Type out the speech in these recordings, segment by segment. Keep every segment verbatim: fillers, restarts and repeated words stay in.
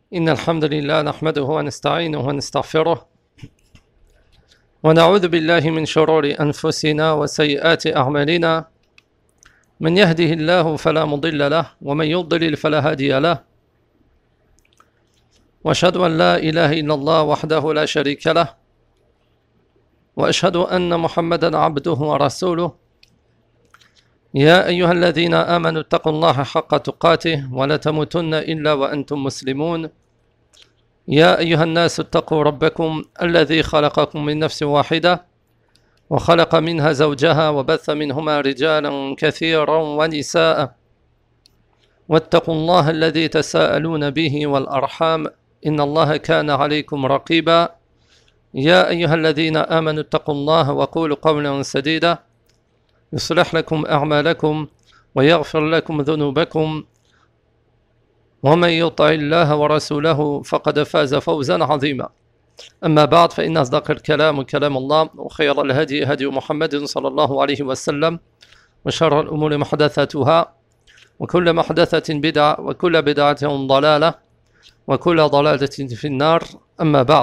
إن الحمد لله نحمده ونستعينه ونستغفره ونعوذ بالله من شرور أنفسنا وسيئات أعمالنا من يهده الله فلا مضل له ومن يضلل فلا هادي له وأشهد أن لا إله إلا الله وحده لا شريك له وأشهد أن محمدا عبده ورسوله يا أيها الذين آمنوا اتقوا الله حق تقاته ولا تموتن إلا وأنتم مسلمون يا أيها الناس اتقوا ربكم الذي خلقكم من نفس واحدة وخلق منها زوجها وبث منهما رجالا كثيرا ونساء واتقوا الله الذي تساءلون به والأرحام إن الله كان عليكم رقيبا يا أيها الذين آمنوا اتقوا الله وقولوا قولا سديدا يصلح لكم أعمالكم ويغفر لكم ذنوبكم ومن يطع الله ورسوله فقد فاز فوزا عظيما أما بعد فإن أصدق الكلام كلام الله وخير الهدي هدي محمد صلى الله عليه وسلم وشر الأمور محدثاتها وكل محدثة بدعة وكل بدعة ضلالة وكل ضلالة في النار أما بعد.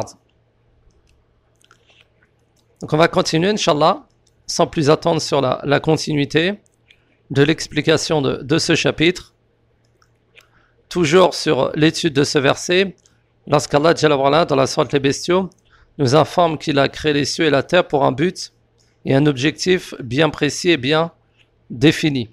Donc on va continuer, Inch'Allah, sans plus attendre sur la, la continuité de l'explication de, de ce chapitre. Toujours sur l'étude de ce verset, lorsqu'Allah Jalla wa Ala, dans la sourate Les Bestiaux, nous informe qu'il a créé les cieux et la terre pour un but et un objectif bien précis et bien défini.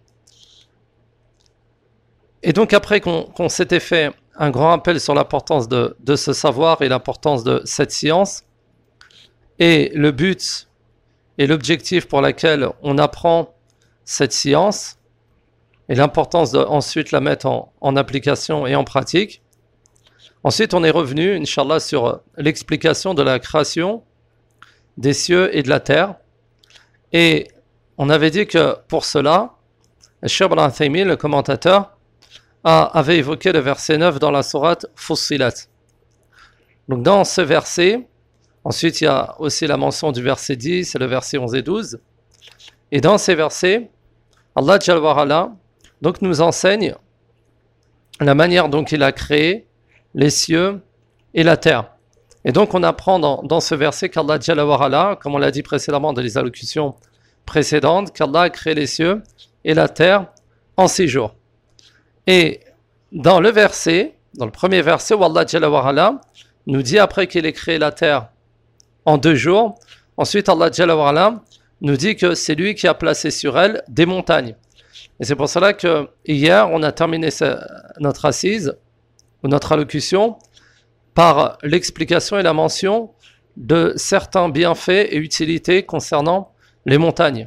Et donc après qu'on, qu'on s'était fait un grand rappel sur l'importance de, de ce savoir et l'importance de cette science, et le but et l'objectif pour lequel on apprend cette science, et l'importance de ensuite la mettre en, en application et en pratique. Ensuite, on est revenu, Inch'Allah, sur l'explication de la création des cieux et de la terre. Et on avait dit que pour cela, Cheikh Ibn Uthaymin, le commentateur, a, avait évoqué le verset neuf dans la sourate Fussilat. Donc dans ce verset, ensuite il y a aussi la mention du verset dix et le verset onze et douze. Et dans ces versets, Allah Jalla wa Ala donc nous enseigne la manière dont il a créé les cieux et la terre. Et donc on apprend dans, dans ce verset qu'Allah Jalla wa Ala, comme on l'a dit précédemment dans les allocutions précédentes, qu'Allah a créé les cieux et la terre en six jours. Et dans le verset, dans le premier verset où Allah Jalla wa Ala nous dit après qu'il ait créé la terre en deux jours, ensuite Allah Jalla wa Ala nous dit que c'est lui qui a placé sur elle des montagnes. Et c'est pour cela que hier, on a terminé notre assise, ou notre allocution, par l'explication et la mention de certains bienfaits et utilités concernant les montagnes.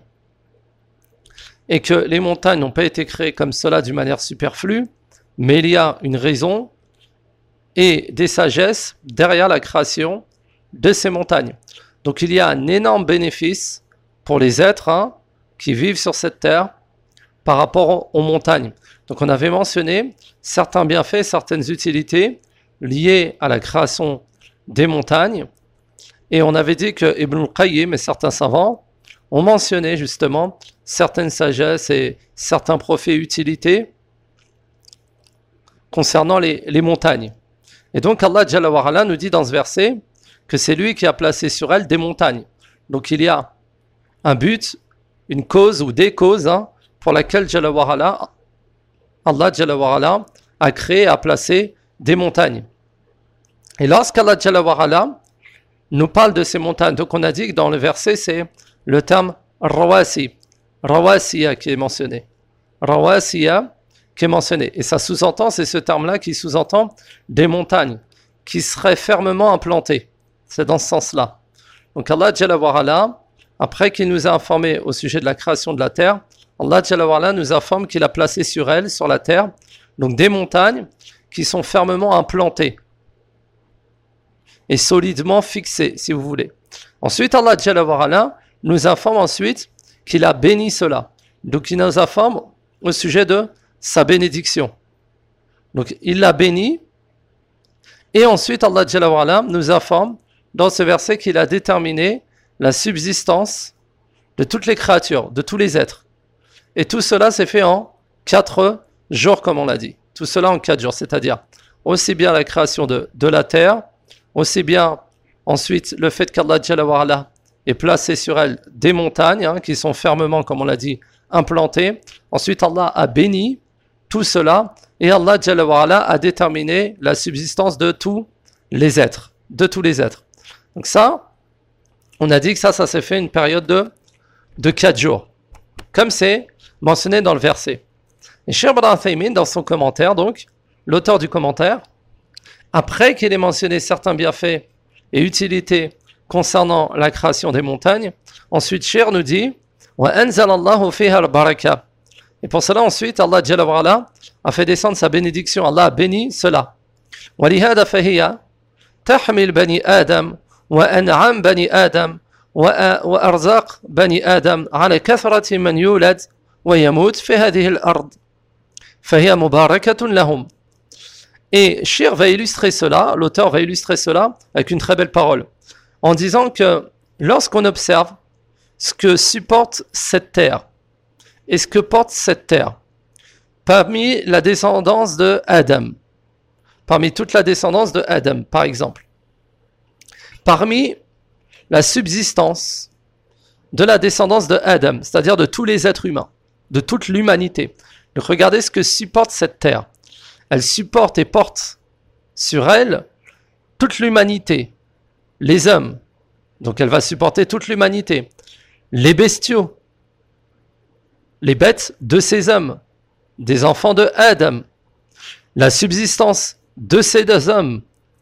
Et que les montagnes n'ont pas été créées comme cela d'une manière superflue, mais il y a une raison et des sagesses derrière la création de ces montagnes. Donc il y a un énorme bénéfice pour les êtres hein, qui vivent sur cette terre, par rapport aux montagnes. Donc on avait mentionné certains bienfaits, certaines utilités liées à la création des montagnes. Et on avait dit que Ibn al-Qayyim et certains savants ont mentionné justement certaines sagesses et certains profits et utilités concernant les, les montagnes. Et donc Allah Jalla wa Ala nous dit dans ce verset que c'est lui qui a placé sur elle des montagnes. Donc il y a un but, une cause ou des causes hein, pour laquelle Jalla wa Ala, Allah Jalla wa Ala a créé, a placé des montagnes. Et lorsqu'Allah Jalla wa Ala nous parle de ces montagnes, donc on a dit que dans le verset c'est le terme Rawasi, Rawasiya qui est mentionné. Rawasiya qui est mentionné. Et ça sous-entend, c'est ce terme-là qui sous-entend des montagnes qui seraient fermement implantées. C'est dans ce sens-là. Donc Allah Jalla wa Ala, après qu'il nous a informé au sujet de la création de la terre, Allah Jalla wa Ala nous informe qu'il a placé sur elle, sur la terre, donc des montagnes qui sont fermement implantées et solidement fixées, si vous voulez. Ensuite, Allah Jalla wa Ala nous informe ensuite qu'il a béni cela. Donc, il nous informe au sujet de sa bénédiction. Donc, il l'a béni. Et ensuite, Allah Jalla wa Ala nous informe dans ce verset qu'il a déterminé la subsistance de toutes les créatures, de tous les êtres. Et tout cela s'est fait en quatre jours, comme on l'a dit. Tout cela en quatre jours, c'est-à-dire aussi bien la création de, de la terre, aussi bien ensuite le fait qu'Allah Jalla wa Ala ait placé sur elle des montagnes hein, qui sont fermement, comme on l'a dit, implantées. Ensuite, Allah a béni tout cela et Allah Jalla wa Ala a déterminé la subsistance de tous les êtres, de tous les êtres. Donc ça, on a dit que ça, ça s'est fait une période de, de quatre jours, comme c'est mentionné dans le verset. Et Cheikh Ibn Uthaymin, dans son commentaire, donc, l'auteur du commentaire, après qu'il ait mentionné certains bienfaits et utilités concernant la création des montagnes, ensuite Cheikh nous dit wa anzala Allahu fiha al-baraka. Et pour cela, ensuite, Allah Jalla wa Ala a fait descendre sa bénédiction. Allah a béni cela. Wa lihada fahiya tahmil bani Adam wa an'am bani Adam wa arzaq bani Adam ala kathrati man yulad wa yamut fi hadhihi al-ard. Fahiya mubarakatun lahum. Et Shir va illustrer cela, l'auteur va illustrer cela avec une très belle parole, en disant que lorsqu'on observe ce que supporte cette terre et ce que porte cette terre, parmi la descendance de Adam, parmi toute la descendance de Adam, par exemple, parmi la subsistance de la descendance de Adam, c'est-à-dire de tous les êtres humains, de toute l'humanité. Donc regardez ce que supporte cette terre. Elle supporte et porte sur elle toute l'humanité, les hommes, donc elle va supporter toute l'humanité, les bestiaux, les bêtes de ces hommes, des enfants de Adam, la subsistance de ces deux hommes.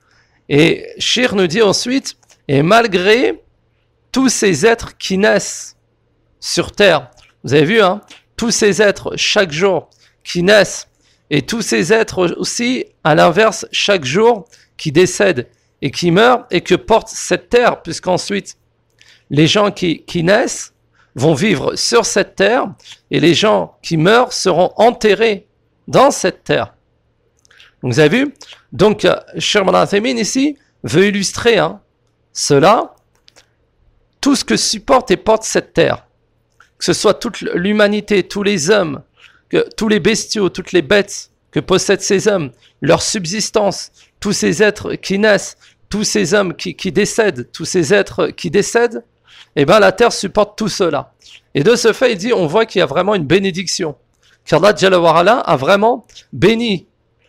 Et Shir nous dit ensuite, et malgré tous ces êtres qui naissent sur terre, vous avez vu, hein, tous ces êtres chaque jour qui naissent, et tous ces êtres aussi, à l'inverse, chaque jour, qui décèdent et qui meurent, et que porte cette terre, puisqu'ensuite, les gens qui, qui naissent vont vivre sur cette terre, et les gens qui meurent seront enterrés dans cette terre. Donc, vous avez vu? Donc, Cheikh Ibn Uthaymin ici veut illustrer hein, cela, tout ce que supporte et porte cette terre, que ce soit toute l'humanité, tous les hommes, que tous les bestiaux, toutes les bêtes que possèdent ces hommes, leur subsistance, tous ces êtres qui naissent, tous ces hommes qui, qui décèdent, tous ces êtres qui décèdent, eh bien la terre supporte tout cela. Et de ce fait, il dit, on voit qu'il y a vraiment une bénédiction. Qu'Allah Jalla wa Ala a vraiment béni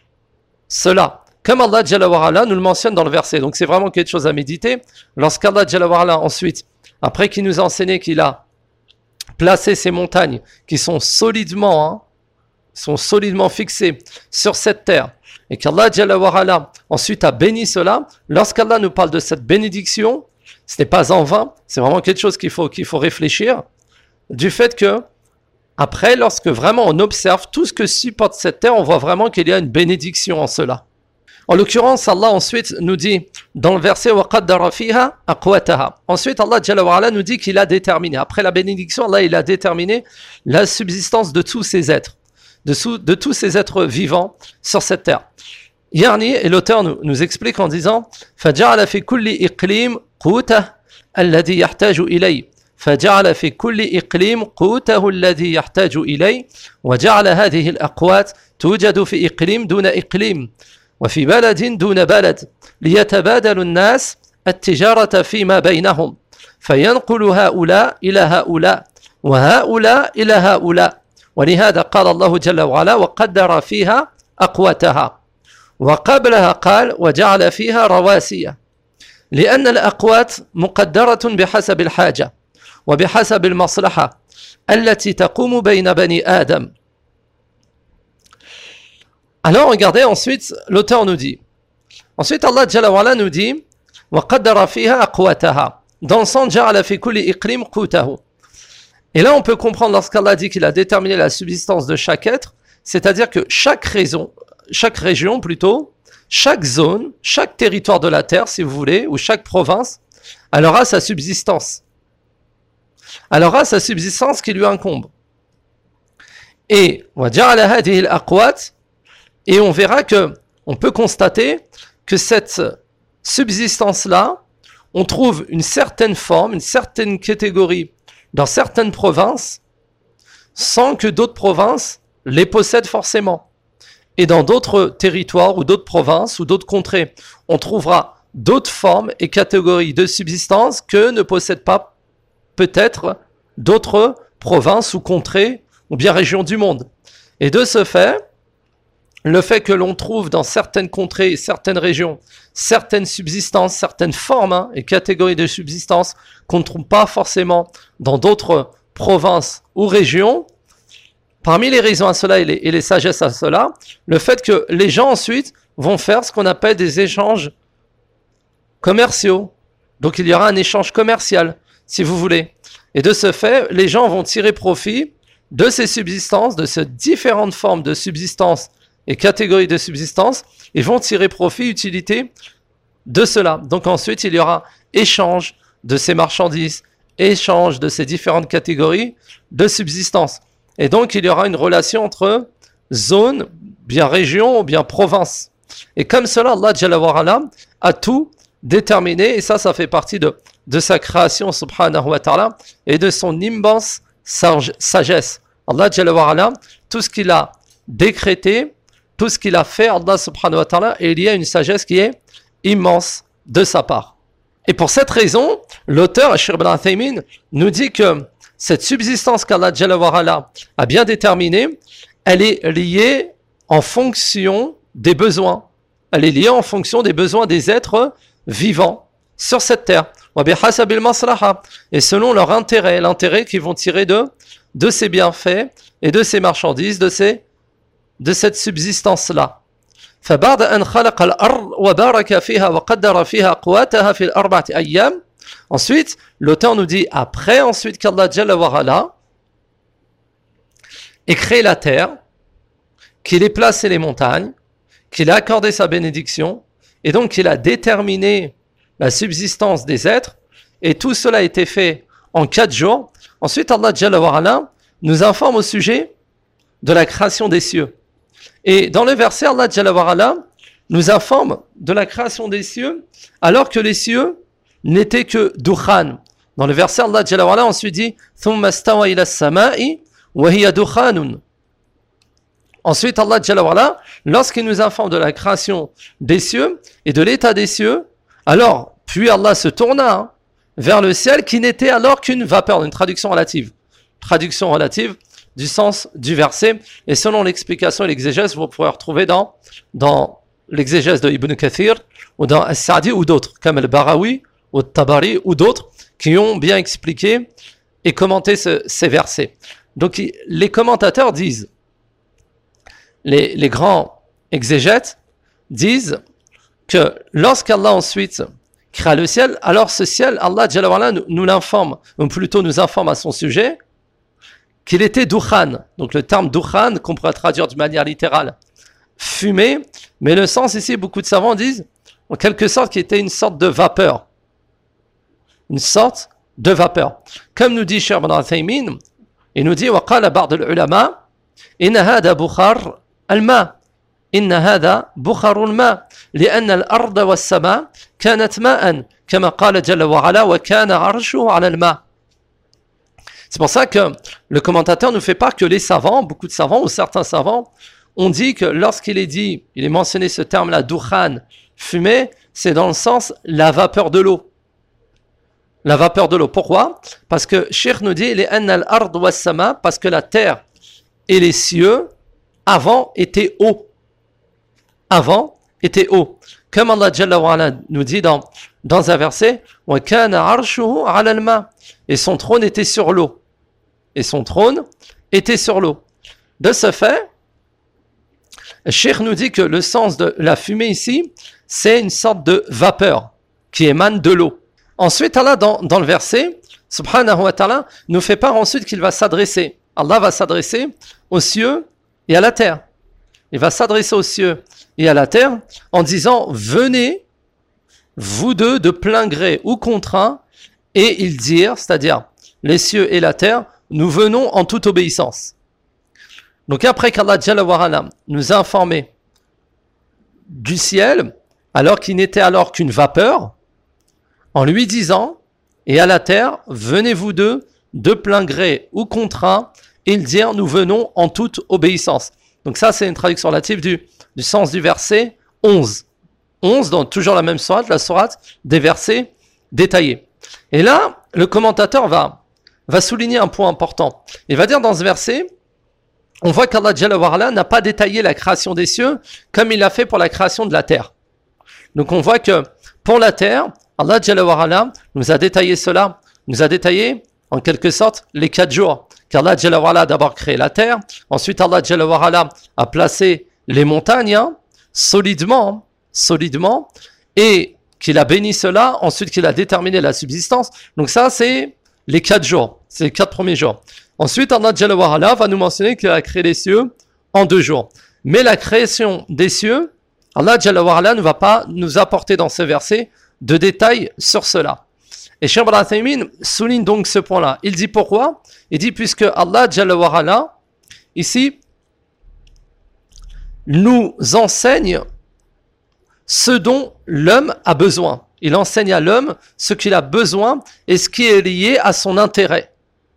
cela. Comme Allah Jalla wa Ala nous le mentionne dans le verset. Donc c'est vraiment quelque chose à méditer. Lorsqu'Allah Jalla wa Ala ensuite, après qu'il nous a enseigné qu'il a placé ces montagnes qui sont solidement, hein, sont solidement fixées sur cette terre, et qu'Allah Jalla wa Ala ensuite a béni cela, lorsqu'Allah nous parle de cette bénédiction, ce n'est pas en vain, c'est vraiment quelque chose qu'il faut, qu'il faut réfléchir, du fait que, après, lorsque vraiment on observe tout ce que supporte cette terre, on voit vraiment qu'il y a une bénédiction en cela. En l'occurrence, Allah ensuite nous dit, dans le verset وَقَدَّرَ فِيهَا أَقْوَاتَهَا. Ensuite, Allah Jalla wa Ala nous dit qu'il a déterminé, après la bénédiction, Allah il a déterminé la subsistance de tous ces êtres, de, sous, de tous ces êtres vivants sur cette terre. Yani, et l'auteur nous, nous explique en disant فَجَعَلَ فِي كُلِّ إِقْلِيمٍ قُوتَهُ الَّذِي يَحْتَاجُ إِلَيْهِ فجعل في كل إقليم قوته الذي يحتاج إليه وجعل هذه الأقوات توجد في إقليم دون إقليم وفي بلد دون بلد ليتبادل الناس التجارة فيما بينهم فينقل هؤلاء إلى هؤلاء وهؤلاء إلى هؤلاء ولهذا قال الله جل وعلا وقدر فيها أقواتها وقبلها قال وجعل فيها رواسي لأن الأقوات مقدرة بحسب الحاجة وبحسب المصلحة التي تقوم بين بني آدم. Alors regardez ensuite, l'auteur nous dit, ensuite Allah Jalla wa Ala nous dit وَقَدَّرَ فِيهَا أَقْوَاتَهَا dans le sens جَعَلَ فِي كُلِّ إِقْلِيمٍ قُوتَهُ. Et là on peut comprendre lorsqu'Allah dit qu'il a déterminé la subsistance de chaque être, c'est-à-dire que chaque raison, chaque région plutôt, chaque zone, chaque territoire de la terre si vous voulez, ou chaque province, elle aura sa subsistance. Elle aura sa subsistance qui lui incombe. Et et on verra que on peut constater que cette subsistance-là, on trouve une certaine forme, une certaine catégorie dans certaines provinces, sans que d'autres provinces les possèdent forcément. et dans d'autres territoires ou d'autres provinces ou d'autres contrées, on trouvera d'autres formes et catégories de subsistance que ne possèdent pas peut-être d'autres provinces ou contrées ou bien régions du monde. Et de ce fait, le fait que l'on trouve dans certaines contrées, certaines régions, certaines subsistances, certaines formes hein, et catégories de subsistance qu'on ne trouve pas forcément dans d'autres provinces ou régions, parmi les raisons à cela et les, et les sagesses à cela, le fait que les gens ensuite vont faire ce qu'on appelle des échanges commerciaux. Donc il y aura un échange commercial, si vous voulez. Et de ce fait, les gens vont tirer profit de ces subsistances, de ces différentes formes de subsistance et catégories de subsistance, et vont tirer profit, utilité de cela. Donc ensuite, il y aura échange de ces marchandises, échange de ces différentes catégories de subsistance. Et donc, il y aura une relation entre zone, bien région, ou bien province. Et comme cela, Allah Jalla wa Ala a tout déterminé, et ça, ça fait partie de, de sa création, subhanahu wa ta'ala, et de son immense sagesse. Allah Jalla wa Ala, tout ce qu'il a décrété, tout ce qu'il a fait, Allah subhanahu wa ta'ala, et il y a une sagesse qui est immense de sa part. Et pour cette raison, l'auteur, Cheikh Ibn Uthaymin, nous dit que cette subsistance qu'Allah Jalla wa Ala a bien déterminée, elle est liée en fonction des besoins. Elle est liée en fonction des besoins des êtres vivants sur cette terre. Et selon leur intérêt, l'intérêt qu'ils vont tirer de, de ces bienfaits et de ces marchandises, de ces de cette subsistance-là. فبعد أن خلق الأرض وبارك فيها وقدر فيها أقواتها في الأربعة أيام. Ensuite, l'auteur nous dit, après ensuite qu'Allah Jalla wa Ala ait créé la terre, qu'il ait placé les montagnes, qu'il a accordé sa bénédiction, et donc qu'il a déterminé la subsistance des êtres, et tout cela a été fait en quatre jours. Ensuite, Allah Jalla wa Ala nous informe au sujet de la création des cieux. Et dans le verset, Allah Jalla wa Ala nous informe de la création des cieux, alors que les cieux n'étaient que dukhan. Dans le verset, Allah Jalla wa Ala ensuite dit ثُمَّ اسْتَوَى إِلَى السَّمَاءِ وَهِيَ دُخَانٌ. Ensuite, Allah Jalla wa Ala, lorsqu'il nous informe de la création des cieux et de l'état des cieux, alors, puis Allah se tourna hein, vers le ciel qui n'était alors qu'une vapeur, une traduction relative. Traduction relative du sens du verset, et selon l'explication et l'exégèse, vous pourrez retrouver dans, dans l'exégèse de Ibn Kathir, ou dans As-Sa'di, ou d'autres, comme Al-Barawi, ou Tabari, ou d'autres, qui ont bien expliqué et commenté ce, ces versets. Donc, les commentateurs disent, les, les grands exégètes disent que lorsqu'Allah ensuite créa le ciel, alors ce ciel, Allah Jalla wa Ala nous, nous l'informe, ou plutôt nous informe à son sujet, qu'il était dukhan. Donc le terme dukhan, qu'on pourrait traduire d'une manière littérale, fumée, mais le sens ici, beaucoup de savants disent, en quelque sorte, qu'il était une sorte de vapeur. Une sorte de vapeur. Comme nous dit Cheikh Ibn Uthaymin, il nous dit, وَقَالَ بَعْضُ الْعُلَمَاءِ إِنَّ هَذَا بُخَارُ الْمَاءِ إِنَّ هَذَا بُخَارُ الْمَاءِ لِأَنَّ الْأَرْضَ وَالسَّمَاءِ كَانَتْ مَاءً كَمَا قَالَ جَلَّ وَعَلَا وَكَانَ عَرْشُهُ عَلَى الْمَاءِ. C'est pour ça que le commentateur ne fait pas que les savants, beaucoup de savants ou certains savants, ont dit que lorsqu'il est dit, il est mentionné ce terme-là, dukhan, fumée, c'est dans le sens la vapeur de l'eau. La vapeur de l'eau. Pourquoi? Parce que Cheikh nous dit, les anna al-ard wa sama, parce que la terre et les cieux, avant, étaient hauts. Avant, étaient hauts. Comme Allah Jalla wa Ala nous dit dans, dans un verset, wa kana arshuhu ala al-ma, et son trône était sur l'eau. Et son trône était sur l'eau. De ce fait, le Cheikh nous dit que le sens de la fumée ici, c'est une sorte de vapeur qui émane de l'eau. Ensuite, Allah, dans, dans le verset, subhanahu wa ta'ala, nous fait part ensuite qu'il va s'adresser. Allah va s'adresser aux cieux et à la terre. Il va s'adresser aux cieux et à la terre en disant, venez, vous deux, de plein gré ou contraint, et ils dirent, c'est-à-dire les cieux et la terre, nous venons en toute obéissance. Donc après qu'Allah Jalla wa Ala nous a informé du ciel, alors qu'il n'était alors qu'une vapeur, en lui disant, et à la terre, venez vous deux, de plein gré ou contraint, ils dirent, nous venons en toute obéissance. Donc ça, c'est une traduction relative du, du sens du verset onze. onze, dans toujours la même sourate, la sourate des versets détaillés. Et là, le commentateur va, va souligner un point important. Il va dire dans ce verset, on voit qu'Allah Jalla wa Ala n'a pas détaillé la création des cieux comme il l'a fait pour la création de la terre. Donc on voit que pour la terre, Allah Jalla wa Ala nous a détaillé cela, nous a détaillé en quelque sorte les quatre jours. Qu'Allah Jalla wa Ala a d'abord créé la terre, ensuite Allah Jalla wa Ala a placé les montagnes hein, solidement, solidement, et qu'il a béni cela, ensuite qu'il a déterminé la subsistance. Donc ça c'est les quatre jours, c'est les quatre premiers jours. Ensuite Allah Jalla wa Ala va nous mentionner qu'il a créé les cieux en deux jours. Mais la création des cieux, Allah Jalla wa Ala ne va pas nous apporter dans ce verset de détails sur cela. Et Cheikh Ibn Uthaymin souligne donc ce point-là. Il dit pourquoi ? Il dit puisque Allah Jalla wa Ala, ici, nous enseigne ce dont l'homme a besoin. Il enseigne à l'homme ce qu'il a besoin et ce qui est lié à son intérêt.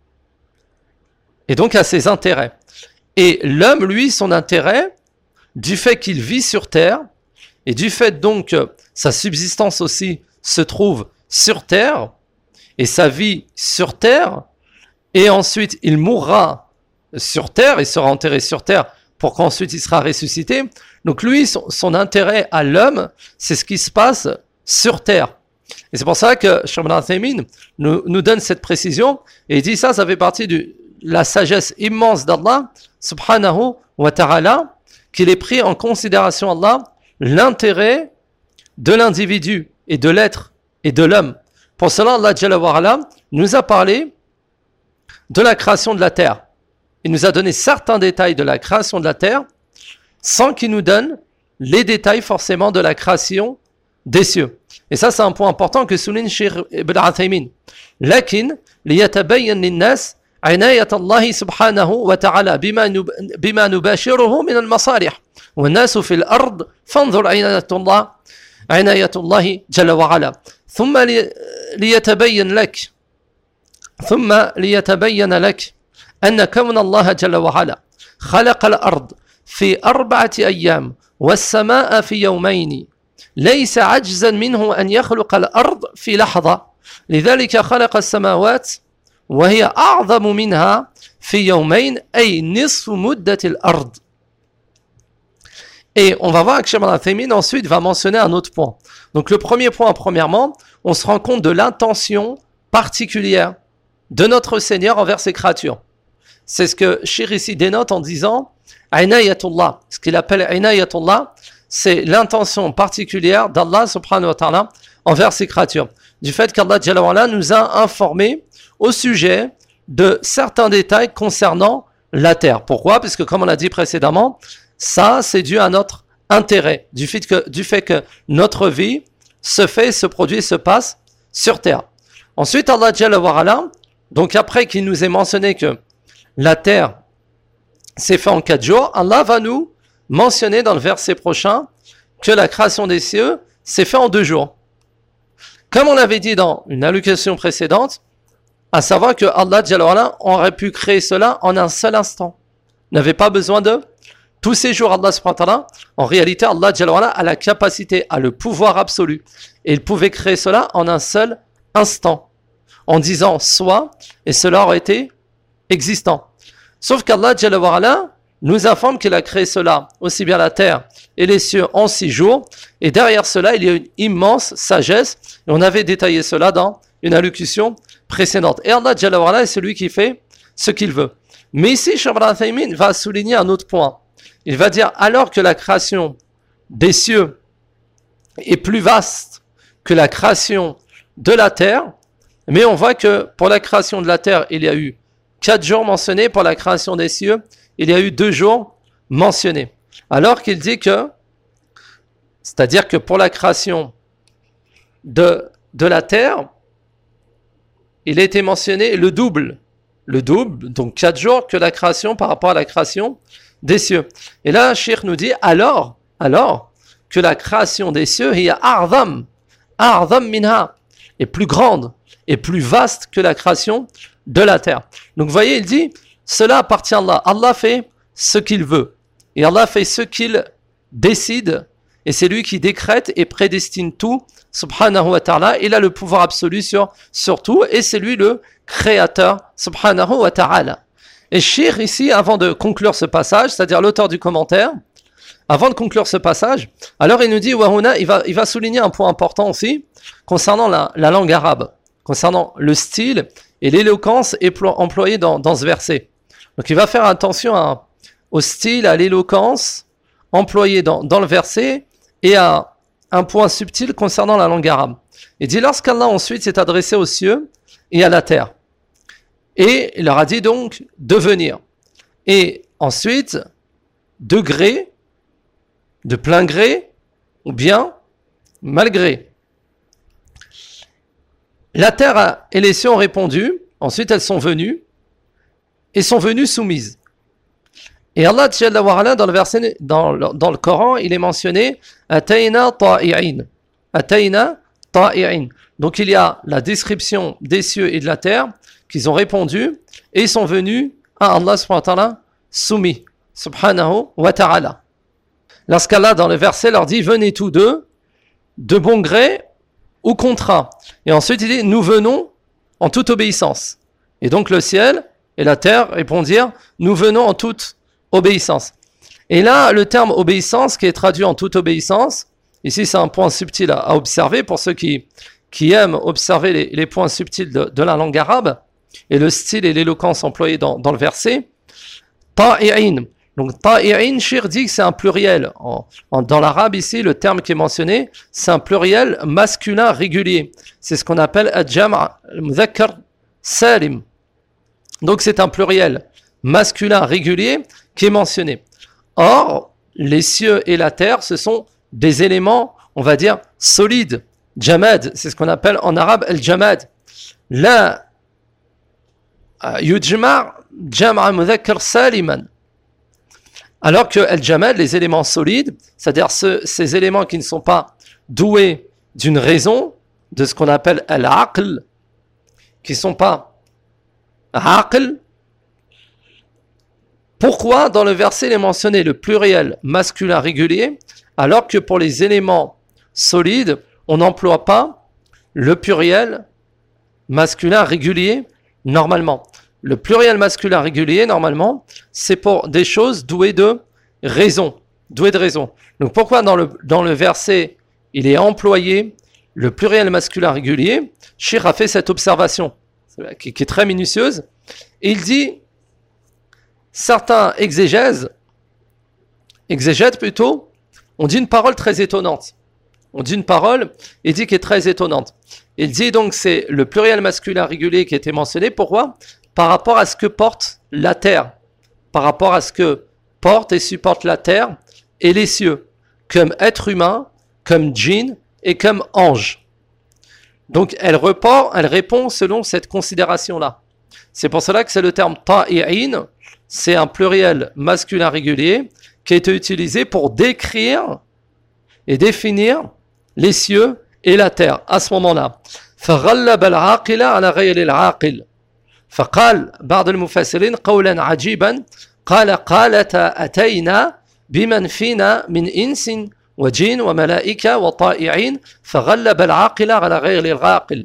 Et donc à ses intérêts. Et l'homme, lui, son intérêt, du fait qu'il vit sur terre, et du fait donc que sa subsistance aussi se trouve sur terre, et sa vie sur terre, et ensuite il mourra sur terre, et sera enterré sur terre, pour qu'ensuite il sera ressuscité. Donc lui, son, son intérêt à l'homme, c'est ce qui se passe sur terre. Et c'est pour ça que Cheikh Ibn Uthaymin nous, nous donne cette précision, et il dit ça, ça fait partie de la sagesse immense d'Allah, subhanahu wa ta'ala, qu'il ait pris en considération, Allah, l'intérêt de l'individu et de l'être et de l'homme. Pour cela, Allah Jalla wa Ala nous a parlé de la création de la terre. Il nous a donné certains détails de la création de la terre sans qu'il nous donne les détails forcément de la création des cieux. Et ça, c'est un point important que souligne Cheikh Ibn Uthaymin. Lakin, liyatabayyan linnas عناية الله سبحانه وتعالى بما بما نباشره من المصالح والناس في الأرض فانظر عناية الله عناية الله جل وعلا ثم ليتبين لك ثم ليتبين لك أن كون الله جل وعلا خلق الأرض في أربعة أيام والسماء في يومين ليس عجزا منه أن يخلق الأرض في لحظة لذلك خلق السماوات وهي أعظم منها في يومين أي نصف مدة الأرض. Et on va voir que Cheikh Ibn Uthaymin ensuite va mentionner un autre point. Donc le premier point, premièrement, on se rend compte de l'intention particulière de notre Seigneur envers ses créatures. C'est ce que Cheikh ici dénote en disant Inayatullah. Ce qu'il appelle Inayatullah, c'est l'intention particulière d'Allah subhanahu wa ta'ala envers ses créatures. Du fait qu'Allah Jalla wa Ala nous a informés au sujet de certains détails concernant la terre. Pourquoi ? Parce que comme on l'a dit précédemment, ça c'est dû à notre intérêt, du fait que, du fait que notre vie se fait, se produit, se passe sur terre. Ensuite, Allah Jalla wa Ala, donc après qu'il nous ait mentionné que la terre s'est faite en quatre jours, Allah va nous mentionner dans le verset prochain que la création des cieux s'est faite en deux jours. Comme on l'avait dit dans une allocution précédente, à savoir que Allah Jalla wa Ala aurait pu créer cela en un seul instant. Il n'avait pas besoin de tous ces jours. Allah subhanahu wa ta'ala, en réalité, Allah Jalla wa Ala a la capacité, a le pouvoir absolu. Et il pouvait créer cela en un seul instant. En disant soit, et cela aurait été existant. Sauf qu'Allah Jalla wa Ala nous informe qu'il a créé cela, aussi bien la terre et les cieux en six jours. Et derrière cela, il y a une immense sagesse. Et on avait détaillé cela dans une allocution précédente. Et Allah Jalla wa Ala est celui qui fait ce qu'il veut. Mais ici, Cheikh Ibn Uthaymin va souligner un autre point. Il va dire, alors que la création des cieux est plus vaste que la création de la terre, mais on voit que pour la création de la terre, il y a eu quatre jours mentionnés, pour la création des cieux, il y a eu deux jours mentionnés. Alors qu'il dit que, c'est-à-dire que pour la création de, de la terre, il a été mentionné le double, le double, donc quatre jours que la création par rapport à la création des cieux. Et là, Cheikh nous dit, alors, alors, que la création des cieux, il y a a'zam, a'zam minha, est plus grande, et plus vaste que la création de la terre. Donc vous voyez, il dit, cela appartient à Allah. Allah fait ce qu'il veut. Et Allah fait ce qu'il décide, et c'est lui qui décrète et prédestine tout, subhanahu wa ta'ala. Il a le pouvoir absolu sur, sur tout, et c'est lui le créateur, subhanahu wa ta'ala. Et Cheikh ici, avant de conclure ce passage, c'est-à-dire l'auteur du commentaire, avant de conclure ce passage, alors il nous dit, Wahuna, il va, il va souligner un point important aussi, concernant la, la langue arabe, concernant le style et l'éloquence employée dans, dans ce verset. Donc il va faire attention à, au style, à l'éloquence employée dans, dans le verset, et à un point subtil concernant la langue arabe. Il dit, lorsqu'Allah ensuite s'est adressé aux cieux et à la terre, et il leur a dit donc de venir. Et ensuite, de gré, de plein gré, ou bien malgré. La terre et les cieux ont répondu, ensuite elles sont venues, et sont venues soumises. Et Allah, dans le verset, dans le, dans le Coran, il est mentionné Atayna ta'i'in. Atayna ta'i'in. Donc il y a la description des cieux et de la terre qu'ils ont répondu et ils sont venus à Allah subhanahu wa ta'ala soumis. Subhanahu wa ta'ala. Lorsqu'Allah, dans le verset, leur dit venez tous deux, de bon gré ou contraint. Et ensuite il dit nous venons en toute obéissance. Et donc le ciel et la terre répondirent nous venons en toute obéissance. Et là, le terme obéissance qui est traduit en toute obéissance, ici c'est un point subtil à, à observer pour ceux qui, qui aiment observer les, les points subtils de, de la langue arabe et le style et l'éloquence employés dans, dans le verset. Ta'i'in. Donc ta'i'in, Shir dit que c'est un pluriel. En, en, dans l'arabe ici, le terme qui est mentionné, c'est un pluriel masculin régulier. C'est ce qu'on appelle al-jam' al-mudhakkar salim. Donc c'est un pluriel masculin régulier qui est mentionné. Or, les cieux et la terre, ce sont des éléments, on va dire, solides. Jamad, c'est ce qu'on appelle en arabe al-jamad. La yujma' jam'a mudhakkar saliman. Alors que al-jamad, les éléments solides, c'est-à-dire ce, ces éléments qui ne sont pas doués d'une raison, de ce qu'on appelle al-aql, qui ne sont pas aql. Pourquoi dans le verset il est mentionné le pluriel masculin régulier, alors que pour les éléments solides, on n'emploie pas le pluriel masculin régulier normalement. Le pluriel masculin régulier, normalement, c'est pour des choses douées de raison. Douées de raison. Donc pourquoi dans le, dans le verset, il est employé le pluriel masculin régulier? Shir a fait cette observation, qui, qui est très minutieuse. Et il dit, certains exégèses, exégètes plutôt, on dit une parole très étonnante. On dit une parole et dit qui est très étonnante. Il dit donc c'est le pluriel masculin régulier qui a été mentionné. Pourquoi? Par rapport à ce que porte la terre. Par rapport à ce que porte et supporte la terre et les cieux. Comme être humain, comme djinn et comme ange. Donc elle, report, elle répond selon cette considération-là. C'est pour cela que c'est le terme ta'i'in. C'est un pluriel masculin régulier qui a été utilisé pour décrire et définir les cieux et la terre à ce moment-là. فغلب العاقل على غير العاقل فقال بعض المفسرين قولا عجيبا قال قالت أتينا بمن فينا من إنس وجين وملائكة وطائعين فغلب العاقل على غير العاقل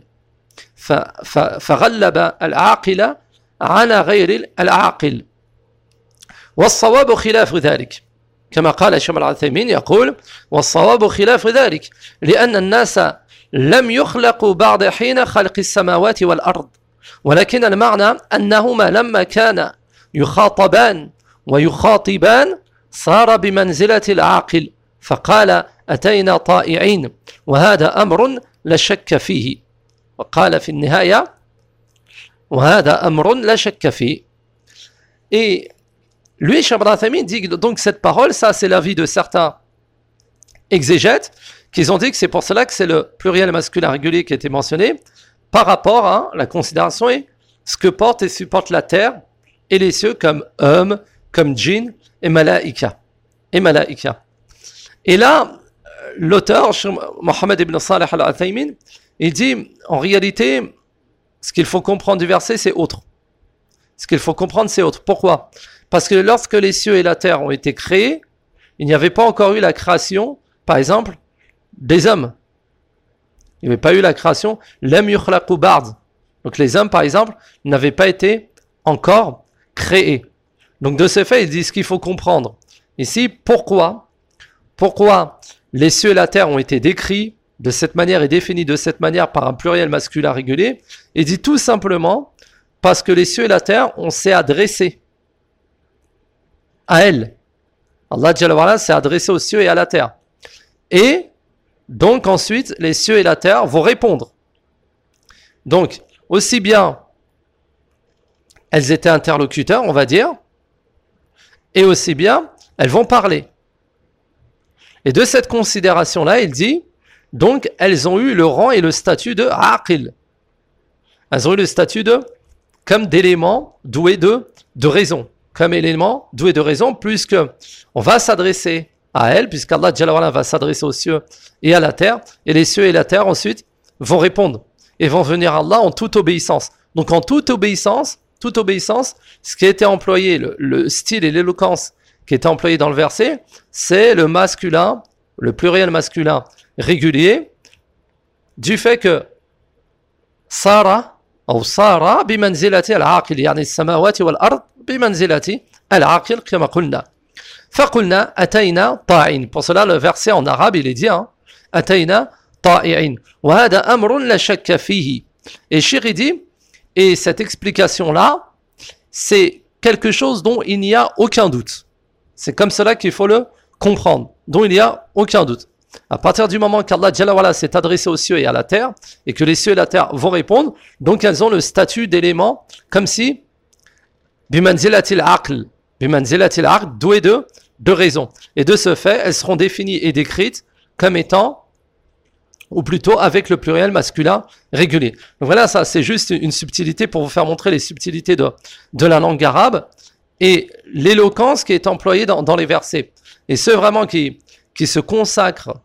فغلب العاقل على غير العاقل والصواب خلاف ذلك كما قال الشيخ العثيمين يقول والصواب خلاف ذلك لأن الناس لم يخلقوا بعد حين خلق السماوات والأرض ولكن المعنى أنهما لما كان يخاطبان ويخاطبان صار بمنزلة العاقل فقال أتينا طائعين وهذا أمر لا شك فيه وقال في النهاية وهذا أمر لا شك فيه. Et lui, Cheikh Ibn Uthaymin dit que donc cette parole, ça c'est l'avis de certains exégètes, qu'ils ont dit que c'est pour cela que c'est le pluriel masculin régulier qui a été mentionné, par rapport à la considération et ce que porte et supporte la terre et les cieux comme hommes, comme djinn et malaïka. Et malaïka. Et là, l'auteur, Mohammed ibn Salih al-Uthaymin, il dit, en réalité, ce qu'il faut comprendre du verset, c'est autre. Ce qu'il faut comprendre, c'est autre. Pourquoi? Parce que lorsque les cieux et la terre ont été créés, il n'y avait pas encore eu la création, par exemple, des hommes. Il n'y avait pas eu la création, lam yukhlaqu ba'd. Donc les hommes, par exemple, n'avaient pas été encore créés. Donc de ce fait, ils disent qu'il faut comprendre. Ici, pourquoi Pourquoi les cieux et la terre ont été décrits de cette manière et définis de cette manière par un pluriel masculin régulier? Il dit tout simplement parce que les cieux et la terre, on s'est adressé à elles. Allah Jalla wa Ala s'est adressé aux cieux et à la terre. Et donc ensuite, les cieux et la terre vont répondre. Donc, aussi bien elles étaient interlocuteurs, on va dire, et aussi bien elles vont parler. Et de cette considération-là, il dit, donc elles ont eu le rang et le statut de aqil. Elles ont eu le statut de, comme d'éléments doués de, de raison. Comme éléments doués de raison, puisque on va s'adresser à elles, puisqu'Allah Jalla wa Ala va s'adresser aux cieux et à la terre, et les cieux et la terre ensuite vont répondre, et vont venir à Allah en toute obéissance. Donc en toute obéissance, toute obéissance, ce qui a été employé, le, le style et l'éloquence qui était employé dans le verset, c'est le masculin, le pluriel masculin régulier, du fait que Sara, ou Sara, bimanzilati al-aqil, yani as-samawati wal-ard, bimanzilati al-aqil, kama qulna. Faqulna atayna ta'in. Pour cela, le verset en arabe, il est dit, hein, atayna ta'in. Wa hada amrun la shakka fihi. Et Shiri dit, et cette explication-là, c'est quelque chose dont il n'y a aucun doute. C'est comme cela qu'il faut le comprendre, dont il n'y a aucun doute. À partir du moment qu'Allah Jalla wa Ala s'est adressé aux cieux et à la terre, et que les cieux et la terre vont répondre, donc elles ont le statut d'éléments, comme si, bimanzilatil aql, bimanzilatil aql, doué de, de raison. Et de ce fait, elles seront définies et décrites comme étant, ou plutôt avec le pluriel masculin régulier. Donc voilà, ça c'est juste une subtilité pour vous faire montrer les subtilités de, de la langue arabe et l'éloquence qui est employée dans, dans les versets. Et ceux vraiment qui, qui se consacrent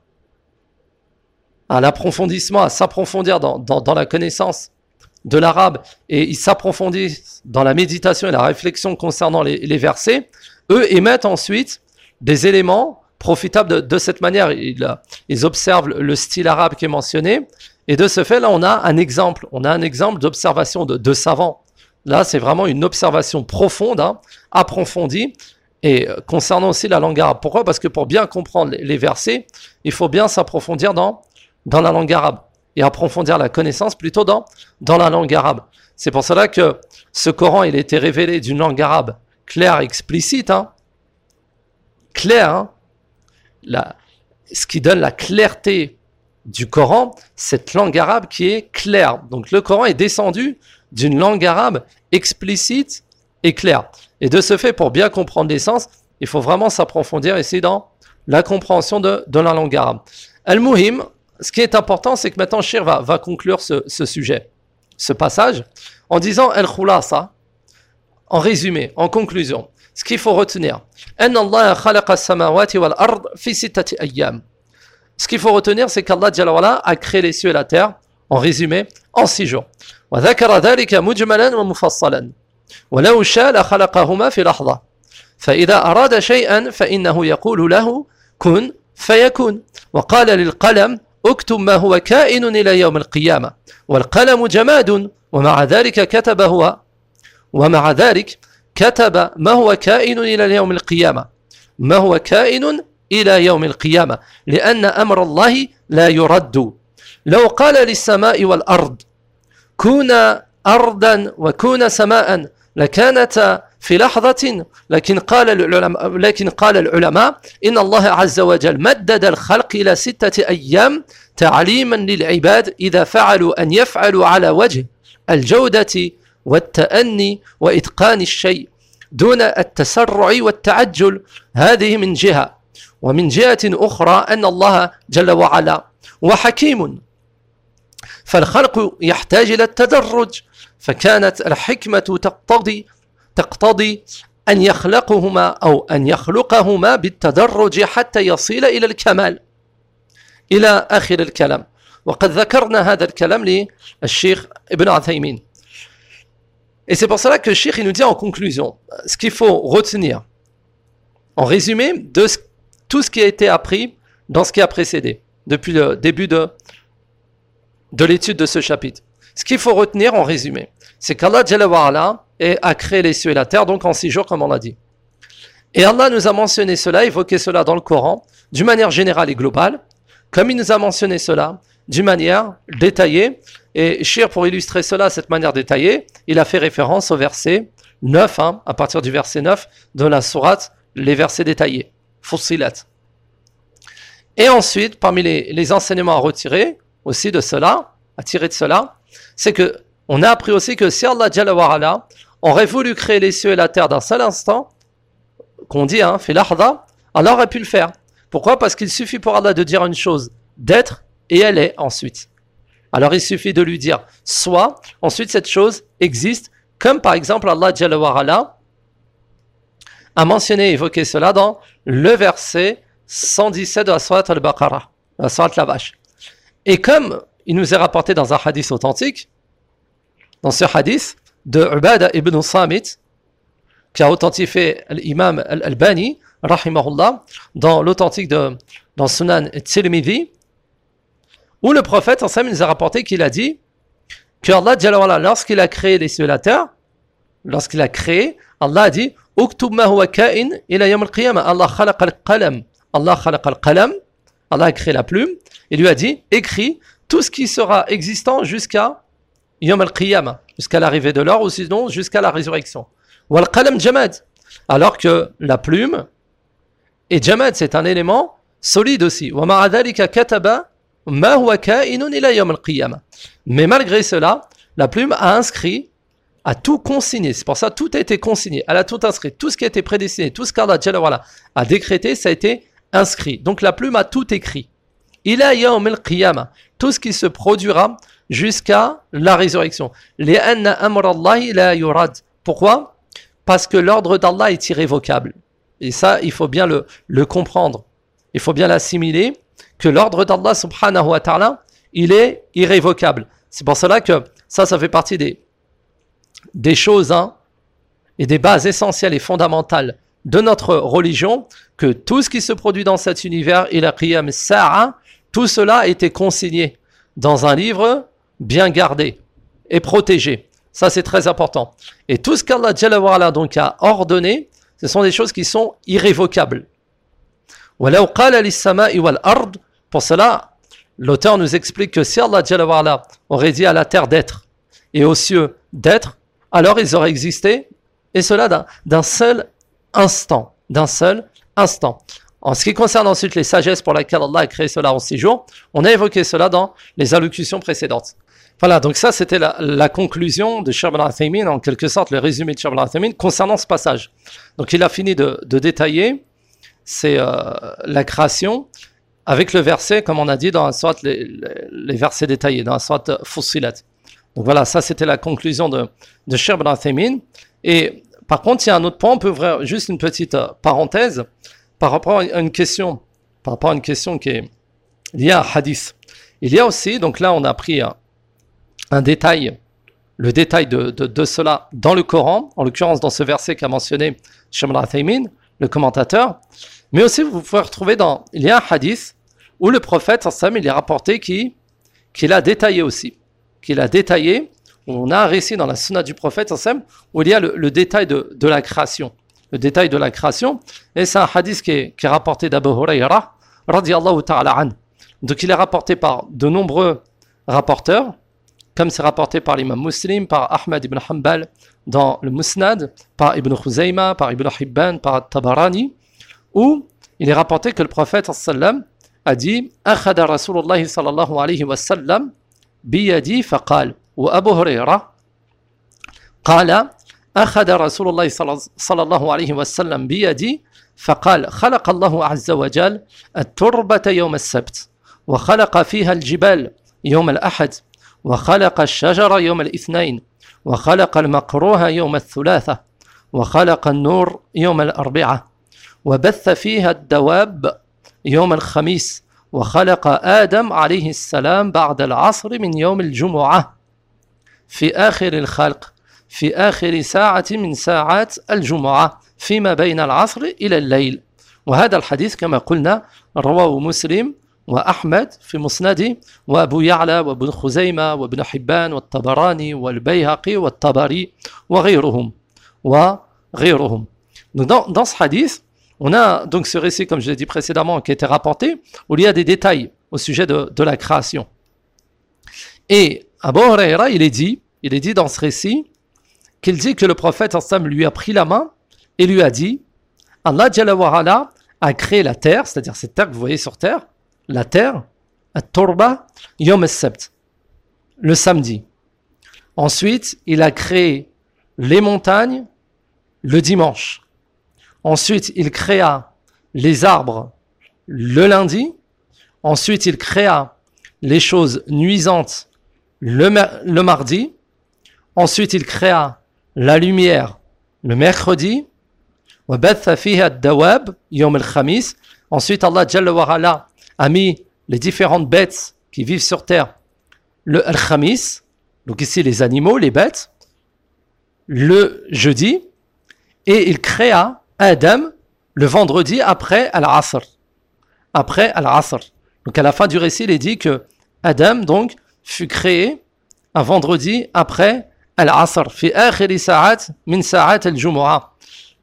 à l'approfondissement, à s'approfondir dans, dans, dans la connaissance de l'arabe, et ils s'approfondissent dans la méditation et la réflexion concernant les, les versets, eux émettent ensuite des éléments profitables de, de cette manière. Ils, ils observent le style arabe qui est mentionné, et de ce fait, là, on a un exemple, on a un exemple d'observation de, de savants. Là, c'est vraiment une observation profonde, hein, approfondie, et concernant aussi la langue arabe. Pourquoi ? Parce que pour bien comprendre les, les versets, il faut bien s'approfondir dans, dans la langue arabe, et approfondir la connaissance plutôt dans, dans la langue arabe. C'est pour cela que ce Coran, il a été révélé d'une langue arabe claire, explicite, hein, claire, hein, la, ce qui donne la clarté du Coran, cette langue arabe qui est claire. Donc le Coran est descendu d'une langue arabe explicite et claire. Et de ce fait, pour bien comprendre l'essence, il faut vraiment s'approfondir ici dans la compréhension de, de la langue arabe. Al-Muhim, ce qui est important, c'est que maintenant Shir va, va conclure ce, ce sujet, ce passage, en disant Al-Khulasa, en résumé, en conclusion. Ce qu'il faut retenir, ce qu'il faut retenir, c'est qu'Allah Jalla wa Ala a créé les cieux et la terre, en résumé, en six jours. وذكر ذلك مجملا ومفصلا ولو شاء لخلقهما في لحظة فإذا أراد شيئا فإنه يقول له كن فيكون وقال للقلم اكتب ما هو كائن إلى يوم القيامة والقلم جماد ومع ذلك كتب هو ومع ذلك كتب ما هو كائن إلى يوم القيامة ما هو كائن إلى يوم القيامة لأن أمر الله لا يرد لو قال للسماء والأرض كونا أرضا وكونا سماء لكانتا في لحظة لكن قال العلماء لكن قال العلماء إن الله عز وجل مدد الخلق إلى ستة أيام تعليما للعباد إذا فعلوا أن يفعلوا على وجه الجودة والتأني وإتقان الشيء دون التسرع والتعجل هذه من جهة ومن جهة أخرى أن الله جل وعلا وحكيم فالخلق يحتاج إلى التدرج فكانت الحكمة تقتضي تقتضي أن يخلقهما أو أن يخلقهما بالتدرج حتى يصل إلى الكمال إلى آخر الكلام وقد ذكرنا هذا الكلام للشيخ ابن عثيمين. Et c'est pour cela que Cheikh il nous dit en conclusion, ce qu'il faut retenir, en résumé, de ce, tout ce qui a été appris dans ce qui a précédé, depuis le début de, de l'étude de ce chapitre. Ce qu'il faut retenir en résumé, c'est qu'Allah Jalla wa Ala a créé les cieux et la terre, donc en six jours, comme on l'a dit. Et Allah nous a mentionné cela, évoqué cela dans le Coran, d'une manière générale et globale, comme il nous a mentionné cela, d'une manière détaillée. Et Shir, pour illustrer cela, cette manière détaillée, il a fait référence au verset neuf, hein, à partir du verset neuf de la sourate, les versets détaillés, Fussilat. Et ensuite, parmi les, les enseignements à retirer aussi de cela, à tirer de cela, c'est que on a appris aussi que si Allah Jalla wa Ala aurait voulu créer les cieux et la terre d'un seul instant, qu'on dit, hein, fait l'ahda, Allah aurait pu le faire. Pourquoi? Parce qu'il suffit pour Allah de dire une chose, d'être, et elle est ensuite. Alors il suffit de lui dire soit, ensuite cette chose existe, comme par exemple Allah Jalla wa Ala a mentionné et évoqué cela dans le verset cent dix-sept de la sourate Al-Baqarah, la sourate la vache. Et comme il nous est rapporté dans un hadith authentique, dans ce hadith de Ubada ibn Samit, qui a authentifié l'imam Al-Albani, rahimahullah, dans l'authentique de dans Sunan Tirmidhi, où le prophète, ensemble, nous a rapporté qu'il a dit que Allah, lorsqu'il a créé les cieux et la terre, lorsqu'il a créé, Allah a dit Uktub ma huwa ka'in ila yawm al-qiyamah. Allah khalaqa al-qalam. Allah khalaqa al-qalam. Allah a créé la plume. Il lui a dit écris tout ce qui sera existant jusqu'à yawm al-qiyamah, jusqu'à l'arrivée de l'heure, ou sinon jusqu'à la résurrection. Wal qalam jamad. Alors que la plume et jamad, c'est un élément solide aussi. Wa ma'a dhalika kataba ma huwa ka'inun ila yawm al-qiyamah. Mais malgré cela, la plume a inscrit, a tout consigné. C'est pour ça que tout a été consigné. Elle a tout inscrit. Tout ce qui a été prédestiné, tout ce qu'Allah Jalla wa Ala a décrété, ça a été inscrit. Donc la plume a tout écrit. Ila yawm al-qiyamah. Tout ce qui se produira jusqu'à la résurrection. Li'anna amra Allahi la yurad. Pourquoi? Parce que l'ordre d'Allah est irrévocable. Et ça, il faut bien le, le comprendre. Il faut bien l'assimiler, que l'ordre d'Allah subhanahu wa ta'ala, il est irrévocable. C'est pour cela que ça, ça fait partie des, des choses hein, et des bases essentielles et fondamentales de notre religion, que tout ce qui se produit dans cet univers, ila qiyam sa'a, tout cela a été consigné dans un livre bien gardé et protégé. Ça, c'est très important. Et tout ce qu'Allah Jalla wa Ala donc a ordonné, ce sont des choses qui sont irrévocables. وَلَوْ قَالَ لِلسَّمَاءِ وَالْأَرْضِ. Pour cela, l'auteur nous explique que si Allah Jalla wa Ala aurait dit à la terre d'être et aux cieux d'être, alors ils auraient existé, et cela d'un, d'un seul instant. D'un seul instant. En ce qui concerne ensuite les sagesses pour lesquelles Allah a créé cela en six jours, on a évoqué cela dans les allocutions précédentes. Voilà, donc ça c'était la, la conclusion de Cheikh Ibn Uthaymin, en quelque sorte le résumé de Cheikh Ibn Uthaymin concernant ce passage. Donc il a fini de, de détailler c'est, euh, la création avec le verset, comme on a dit dans la sourate, les, les, les versets détaillés, dans la sourate Fussilat. Donc voilà, ça c'était la conclusion de, de Cheikh Ibn Uthaymin. Et par contre, il y a un autre point, on peut ouvrir juste une petite euh, parenthèse par rapport à une question, par rapport à une question qui est liée à un hadith. Il y a aussi, donc là on a pris un, un détail, le détail de, de, de cela dans le Coran, en l'occurrence dans ce verset qu'a mentionné Cheikh Ibn Uthaymin, le commentateur, mais aussi vous pouvez retrouver dans, il y a un hadith où le prophète, il est rapporté qu'il, qu'il a détaillé aussi, qu'il a détaillé, on a un récit dans la sunna du prophète, où il y a le, le détail de, de la création, le détail de la création, et c'est un hadith qui est, qui est rapporté d'Abu Hurayra, radiyallahu ta'ala an. Donc il est rapporté par de nombreux rapporteurs, comme c'est rapporté par l'imam Muslim, par Ahmad ibn Hanbal dans le Musnad, par Ibn Khuzayma, par Ibn Hibban, par Tabarani, où il est rapporté que le prophète sallam a dit Akhada Rasulullah sallallahu alayhi wa sallam biyadi faqal. Ou Abu Hurayra qala أخذ رسول الله صلى الله عليه وسلم بيدي فقال خلق الله عز وجل التربة يوم السبت وخلق فيها الجبال يوم الأحد وخلق الشجر يوم الاثنين وخلق المكروه يوم الثلاثة وخلق النور يوم الأربعة وبث فيها الدواب يوم الخميس وخلق آدم عليه السلام بعد العصر من يوم الجمعة في آخر الخلق في آخر ساعة من ساعات الجمعة فيما بين العصر إلى الليل. وهذا الحديث كما قلنا رواه مسلم وأحمد في مسنده وأبو يعلى وابن خزيمة وابن حبان والطبراني والبيهقي والطبري وغيرهم وغيرهم. Donc dans, dans ce hadith, on a donc ce récit, comme je l'ai dit précédemment, qui a été rapporté, où il y a des détails au sujet de, de la création. Et Abu Huraira, il est dit, il est dit dans ce récit, qu'il dit que le prophète sallam lui a pris la main et lui a dit, Allah Jalla wa Ala a créé la terre, c'est-à-dire cette terre que vous voyez sur terre, la terre, at-turba, yom as-sabt, le samedi. Ensuite, il a créé les montagnes le dimanche. Ensuite, il créa les arbres le lundi. Ensuite, il créa les choses nuisantes le, le mardi. Ensuite, il créa la lumière le mercredi. Ensuite, Allah Jalla wa Ala a mis les différentes bêtes qui vivent sur terre le al-khamis, donc ici les animaux, les bêtes, le jeudi, et il créa Adam le vendredi après al-asr. Après al-asr. Donc à la fin du récit, il est dit que Adam donc fut créé un vendredi après al-asr. Fi akhiri sa'at min sa'at al-jumu'ah.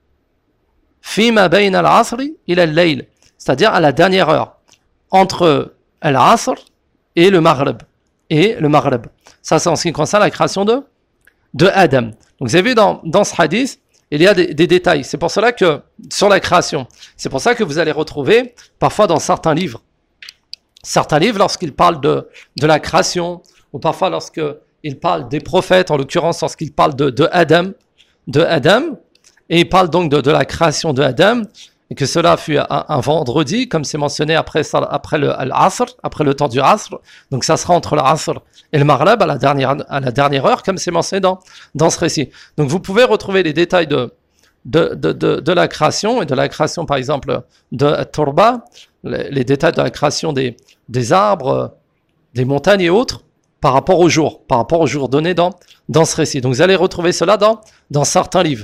Fima bayna al-asr ila al-layl. C'est-à-dire à la dernière heure. Entre al-asr et le maghrib. Et le maghrib. Ça, c'est en ce qui concerne la création de, de Adam. Donc vous avez vu dans, dans ce hadith, il y a des, des détails. C'est pour cela que, sur la création, c'est pour ça que vous allez retrouver, parfois dans certains livres, certains livres, lorsqu'ils parlent de, de la création, ou parfois lorsqu'ils parlent des prophètes, en l'occurrence lorsqu'ils parlent de, de Adam, de Adam, et ils parlent donc de, de la création de Adam, et que cela fut un, un vendredi, comme c'est mentionné après, après le Al-Asr, après le temps du Asr, donc ça sera entre l'Asr et le Maghrib à la dernière, à la dernière heure, comme c'est mentionné dans, dans ce récit. Donc vous pouvez retrouver les détails de, de, de, de, de la création, et de la création par exemple de Turba, les, les détails de la création des, des arbres, des montagnes et autres, par rapport au jour, par rapport au jour donné dans, dans ce récit. Donc vous allez retrouver cela dans, dans certains livres.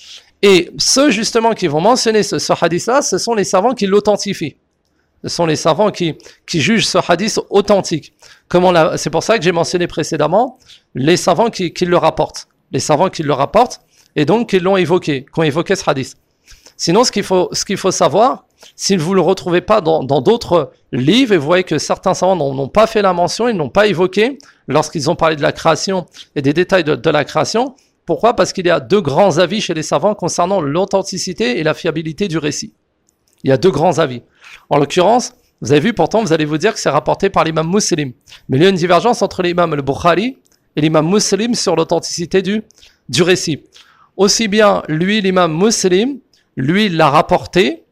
Et ceux justement qui vont mentionner ce, ce hadith-là, ce sont les savants qui l'authentifient. Ce sont les savants qui, qui jugent ce hadith authentique. Comme on l'a, c'est pour ça que j'ai mentionné précédemment les savants qui, qui le rapportent. Les savants qui le rapportent et donc qui l'ont évoqué, qui ont évoqué ce hadith. Sinon, ce qu'il faut, ce qu'il faut savoir, si vous ne le retrouvez pas dans, dans d'autres livres, et vous voyez que certains savants n'ont, n'ont pas fait la mention, ils n'ont pas évoqué lorsqu'ils ont parlé de la création et des détails de, de la création. Pourquoi ? Parce qu'il y a deux grands avis chez les savants concernant l'authenticité et la fiabilité du récit. Il y a deux grands avis. En l'occurrence, vous avez vu, pourtant, vous allez vous dire que c'est rapporté par l'imam Muslim. Mais il y a une divergence entre l'imam al-Bukhari et l'imam Muslim sur l'authenticité du, du récit. Aussi bien, lui, l'imam Muslim, lui, l'a rapporté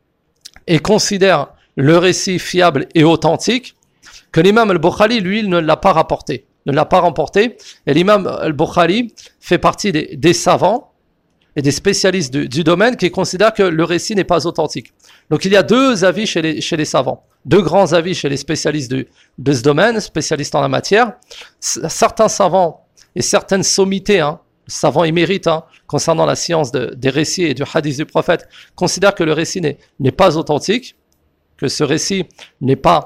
et considère le récit fiable et authentique, que l'imam al-Bukhari, lui, il ne l'a pas rapporté. ne l'a pas remporté. Et l'imam al-Bukhari fait partie des, des savants et des spécialistes du, du domaine qui considèrent que le récit n'est pas authentique. Donc il y a deux avis chez les, chez les savants, deux grands avis chez les spécialistes du, de ce domaine, spécialistes en la matière. Certains savants et certaines sommités, hein, savants émérites, hein, concernant la science de, des récits et du hadith du prophète, considèrent que le récit n'est, n'est pas authentique, que ce récit n'est pas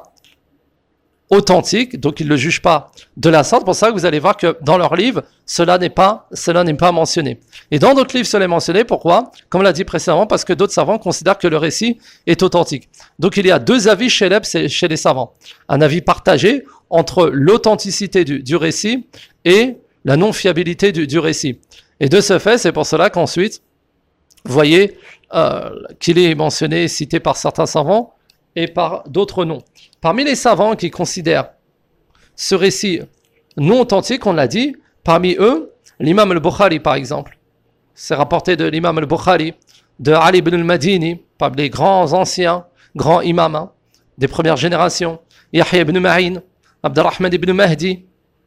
authentique, donc ils ne le jugent pas de la sorte. Pour ça que vous allez voir que dans leurs livres, cela n'est pas, cela n'est pas mentionné. Et dans d'autres livres, cela est mentionné. Pourquoi ? Comme on l'a dit précédemment, parce que d'autres savants considèrent que le récit est authentique. Donc il y a deux avis chez les, chez les savants. Un avis partagé entre l'authenticité du, du récit et la non-fiabilité du, du récit. Et de ce fait, c'est pour cela qu'ensuite, vous voyez euh, qu'il est mentionné, cité par certains savants et par d'autres non. Parmi les savants qui considèrent ce récit non authentique, on l'a dit, parmi eux, l'imam al-Bukhari par exemple. C'est rapporté de l'imam al-Bukhari, de Ali ibn al-Madini, parmi les grands anciens, grands imams hein, des premières générations, Yahya ibn Ma'in, Abdurrahman ibn Mahdi.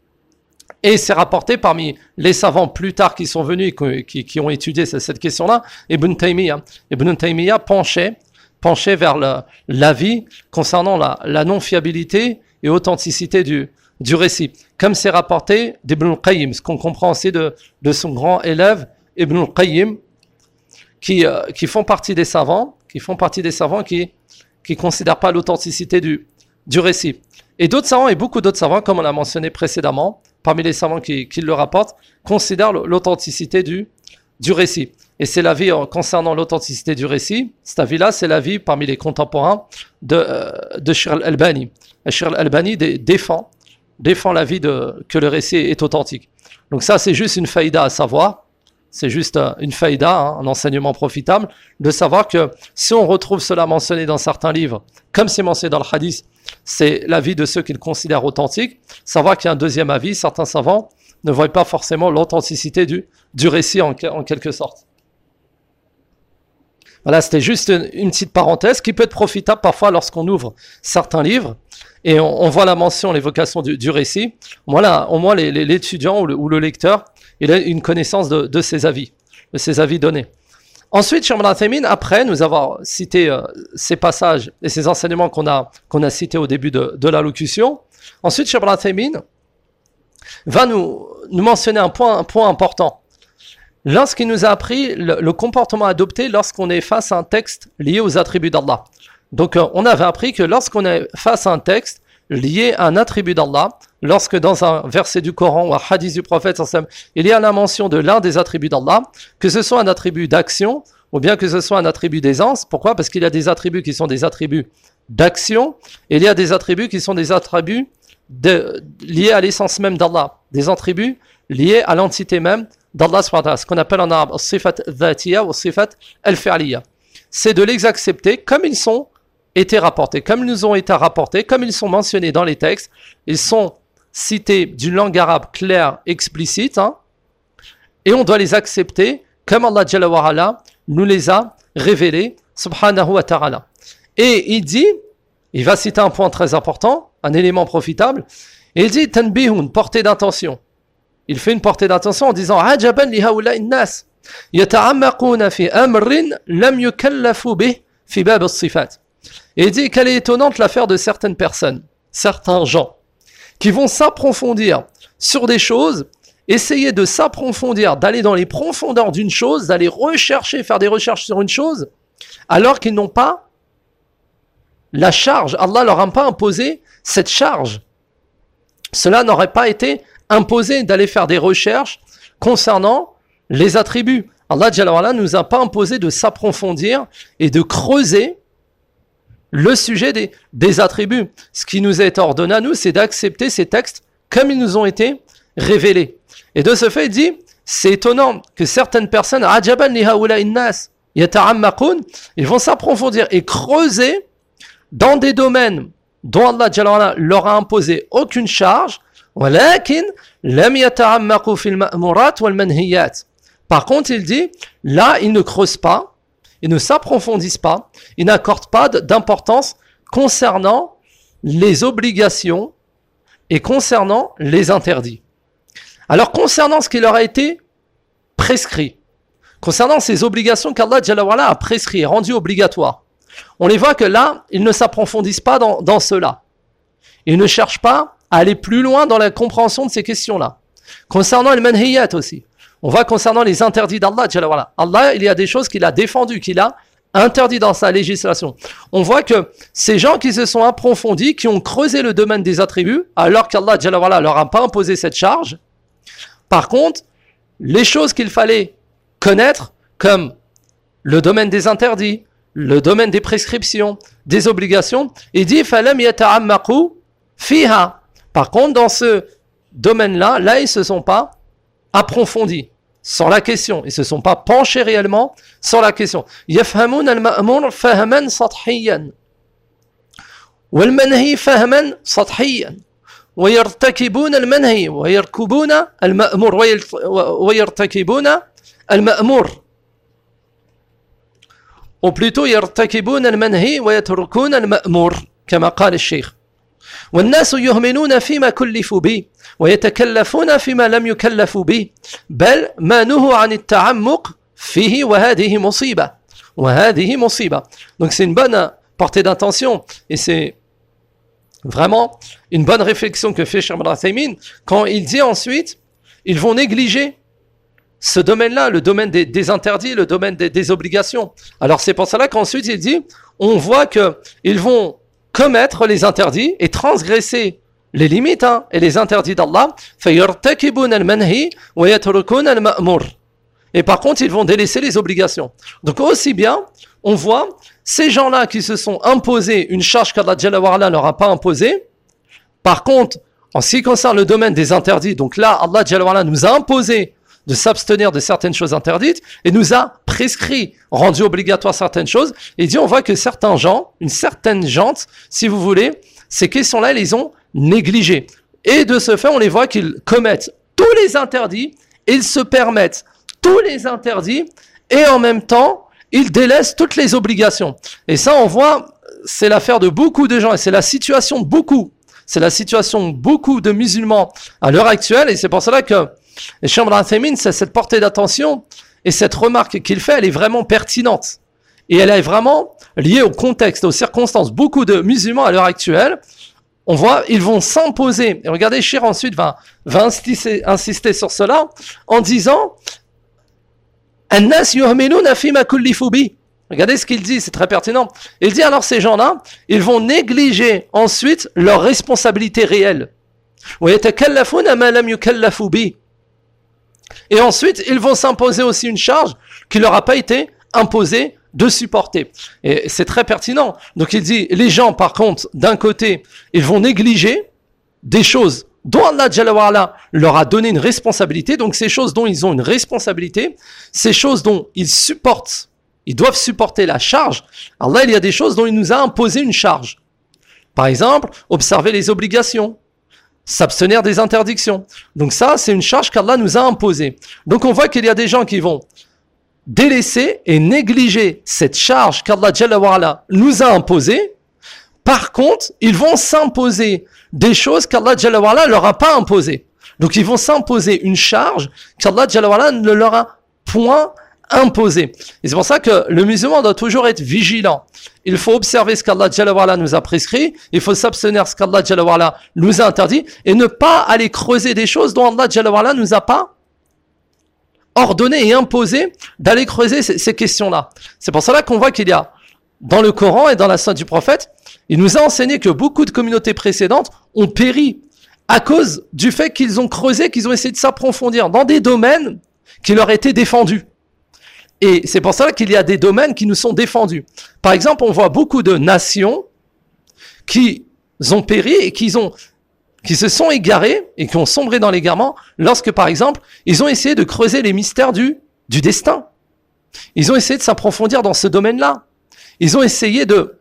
Et c'est rapporté parmi les savants plus tard qui sont venus, qui, qui ont étudié cette question-là, Ibn Taymiyyah. Ibn Taymiyyah penchait penché vers le, l'avis concernant la, la non-fiabilité et authenticité du, du récit. Comme c'est rapporté d'Ibn al-Qayyim, ce qu'on comprend aussi de, de son grand élève Ibn al-Qayyim, qui, euh, qui font partie des savants, qui font partie des savants qui qui considèrent pas l'authenticité du, du récit. Et d'autres savants, et beaucoup d'autres savants, comme on l'a mentionné précédemment, parmi les savants qui, qui le rapportent, considèrent l'authenticité du, du récit. Et c'est l'avis concernant l'authenticité du récit, cet avis-là, c'est l'avis parmi les contemporains de, euh, de Sheikh al-Albani. Sheikh al-Albani défend, défend l'avis de, que le récit est authentique. Donc ça, c'est juste une faïda à savoir. C'est juste une faïda, hein, un enseignement profitable, de savoir que si on retrouve cela mentionné dans certains livres, comme c'est mentionné dans le hadith, c'est l'avis de ceux qui le considèrent authentique, savoir qu'il y a un deuxième avis, certains savants ne voient pas forcément l'authenticité du, du récit en, en quelque sorte. Voilà, c'était juste une, une petite parenthèse qui peut être profitable parfois lorsqu'on ouvre certains livres et on, on voit la mention, l'évocation du, du récit. Voilà, au moins les, les, l'étudiant ou le, ou le lecteur, il a une connaissance de, de ces avis, de ces avis donnés. Ensuite, Cheikh Ibn Uthaymin, après nous avoir cité euh, ces passages et ces enseignements qu'on a, qu'on a cités au début de, de l'allocution, ensuite Cheikh Ibn Uthaymin va nous, nous mentionner un point, un point important. Lorsqu'il nous a appris le, le comportement adopté lorsqu'on est face à un texte lié aux attributs d'Allah. Donc euh, on avait appris que lorsqu'on est face à un texte lié à un attribut d'Allah, lorsque dans un verset du Coran ou un hadith du prophète, il y a la mention de l'un des attributs d'Allah, que ce soit un attribut d'action ou bien que ce soit un attribut d'aisance. Pourquoi ? Parce qu'il y a des attributs qui sont des attributs d'action et il y a des attributs qui sont des attributs de, liés à l'essence même d'Allah, des attributs liés à l'entité même d'Allah, ce qu'on appelle en arabe sifat dhatiya ou sifat al-fi'liya. C'est de les accepter comme ils sont été rapportés, comme ils nous ont été rapportés, comme ils sont mentionnés dans les textes. Ils sont cités d'une langue arabe claire, explicite, hein, et on doit les accepter comme Allah Jalla wa Ala nous les a révélés, subhanahu wa ta'ala. Et il dit, il va citer un point très important, un élément profitable, et il dit tanbihun, portée d'intention. Il fait une portée d'intention en disant ajaban li haula'i nas yata'ammaquna fi amrin lam yukallafu bih fi bab as-sifat. Et il dit qu'elle est étonnante l'affaire de certaines personnes, certains gens, qui vont s'approfondir sur des choses, essayer de s'approfondir, d'aller dans les profondeurs d'une chose, d'aller rechercher, faire des recherches sur une chose, alors qu'ils n'ont pas la charge. Allah leur a pas imposé cette charge. Cela n'aurait pas été imposé d'aller faire des recherches concernant les attributs. Allah Jalla wa Ala nous a pas imposé de s'approfondir et de creuser le sujet des, des attributs. Ce qui nous est ordonné à nous, c'est d'accepter ces textes comme ils nous ont été révélés. Et de ce fait, il dit, c'est étonnant que certaines personnes, ajaban li haula'i nas yata'ammaqun, ils vont s'approfondir et creuser dans des domaines dont Allah Jalla wa Ala leur a imposé aucune charge, walakin lam yata'ammaqu fil ma'murat wal manhiyat. Par contre, il dit, là, ils ne creusent pas, ils ne s'approfondissent pas, ils n'accordent pas d'importance concernant les obligations et concernant les interdits. Alors, concernant ce qui leur a été prescrit, concernant ces obligations qu'Allah Jalla wa Ala a prescrit et rendues obligatoires, on les voit que là, ils ne s'approfondissent pas dans, dans cela. Ils ne cherchent pas à aller plus loin dans la compréhension de ces questions-là. Concernant les manhiyat aussi, on voit concernant les interdits d'Allah, Allah, il y a des choses qu'il a défendues, qu'il a interdit dans sa législation. On voit que ces gens qui se sont approfondis, qui ont creusé le domaine des attributs, alors qu'Allah leur a pas imposé cette charge. Par contre, les choses qu'il fallait connaître, comme le domaine des interdits, le domaine des prescriptions, des obligations, il dit falam yata'ammaqu fiha. Par contre, dans ce domaine-là, là, ils se sont pas approfondis sur la question, ils se sont pas penchés réellement sur la question. Yafhamun al-ma'mur fahman sathiyan wal manhi fahman sathiyan wa yartakibuna al-manhi wa yarkubuna al-ma'mur wa yartakibuna al-ma'mur, ou plutôt yartakibuna al-manhi wa yatrukuna al-ma'mur kama qala al-shaykh. والناس يهملون فيما كلفوا به ويتكلفون فيما لم يكلفوا به بل ما نهوا عن التعمق فيه وهذه مصيبة وهذه مصيبة. Donc c'est une bonne portée d'intention et c'est vraiment une bonne réflexion que fait Cheikh Ibn Uthaymin quand il dit ensuite, ils vont négliger ce domaine-là, le domaine des, des interdits, le domaine des, des obligations. Alors c'est pour cela qu'ensuite il dit, on voit que ils vont commettre les interdits et transgresser les limites hein, et les interdits d'Allah. Et par contre, ils vont délaisser les obligations. Donc aussi bien, on voit ces gens-là qui se sont imposés une charge qu'Allah Jalla wa Ala leur a pas imposée. Par contre, en ce qui concerne le domaine des interdits, donc là, Allah Jalla wa Ala nous a imposé de s'abstenir de certaines choses interdites et nous a prescrit, rendu obligatoire certaines choses. Et il dit, on voit que certains gens, une certaine gente, si vous voulez, ces questions-là, ils les ont négligées. Et de ce fait, on les voit qu'ils commettent tous les interdits, ils se permettent tous les interdits et en même temps, ils délaissent toutes les obligations. Et ça, on voit, c'est l'affaire de beaucoup de gens et c'est la situation de beaucoup. C'est la situation de beaucoup de musulmans à l'heure actuelle et c'est pour cela que et Cheikh Ibn Uthaymin, c'est cette portée d'attention et cette remarque qu'il fait, elle est vraiment pertinente. Et elle est vraiment liée au contexte, aux circonstances. Beaucoup de musulmans à l'heure actuelle, on voit, ils vont s'imposer. Et regardez, Cheikh ensuite va, va insister, insister sur cela en disant An-nas yuhmiluna fima kullifu bi. Regardez ce qu'il dit, c'est très pertinent. Il dit alors ces gens-là, ils vont négliger ensuite leurs responsabilités réelles. Wa yatakallafuna ma lam yukallafu bi. Et ensuite, ils vont s'imposer aussi une charge qui leur a pas été imposée de supporter. Et c'est très pertinent. Donc il dit, les gens par contre, d'un côté, ils vont négliger des choses dont Allah Jalla wa Ala leur a donné une responsabilité. Donc ces choses dont ils ont une responsabilité, ces choses dont ils supportent, ils doivent supporter la charge. Alors là, il y a des choses dont il nous a imposé une charge. Par exemple, observer les obligations, s'abstenir des interdictions. Donc ça, c'est une charge qu'Allah nous a imposée. Donc on voit qu'il y a des gens qui vont délaisser et négliger cette charge qu'Allah Jalla wa Ala nous a imposée. Par contre, ils vont s'imposer des choses qu'Allah Jalla wa Ala leur a pas imposées. Donc ils vont s'imposer une charge qu'Allah Jalla wa Ala ne leur a point imposée. Et c'est pour ça que le musulman doit toujours être vigilant. Il faut observer ce qu'Allah Jalla wa Ala nous a prescrit, il faut s'abstenir de ce qu'Allah Jalla wa Ala nous a interdit et ne pas aller creuser des choses dont Allah Jalla wa Ala nous a pas ordonné et imposé d'aller creuser ces, ces questions-là. C'est pour cela qu'on voit qu'il y a dans le Coran et dans la sunna du prophète, il nous a enseigné que beaucoup de communautés précédentes ont péri à cause du fait qu'ils ont creusé, qu'ils ont essayé de s'approfondir dans des domaines qui leur étaient défendus. Et c'est pour ça qu'il y a des domaines qui nous sont défendus. Par exemple, on voit beaucoup de nations qui ont péri et qui, ont, qui se sont égarées et qui ont sombré dans l'égarement lorsque, par exemple, ils ont essayé de creuser les mystères du, du destin. Ils ont essayé de s'approfondir dans ce domaine-là. Ils ont essayé de,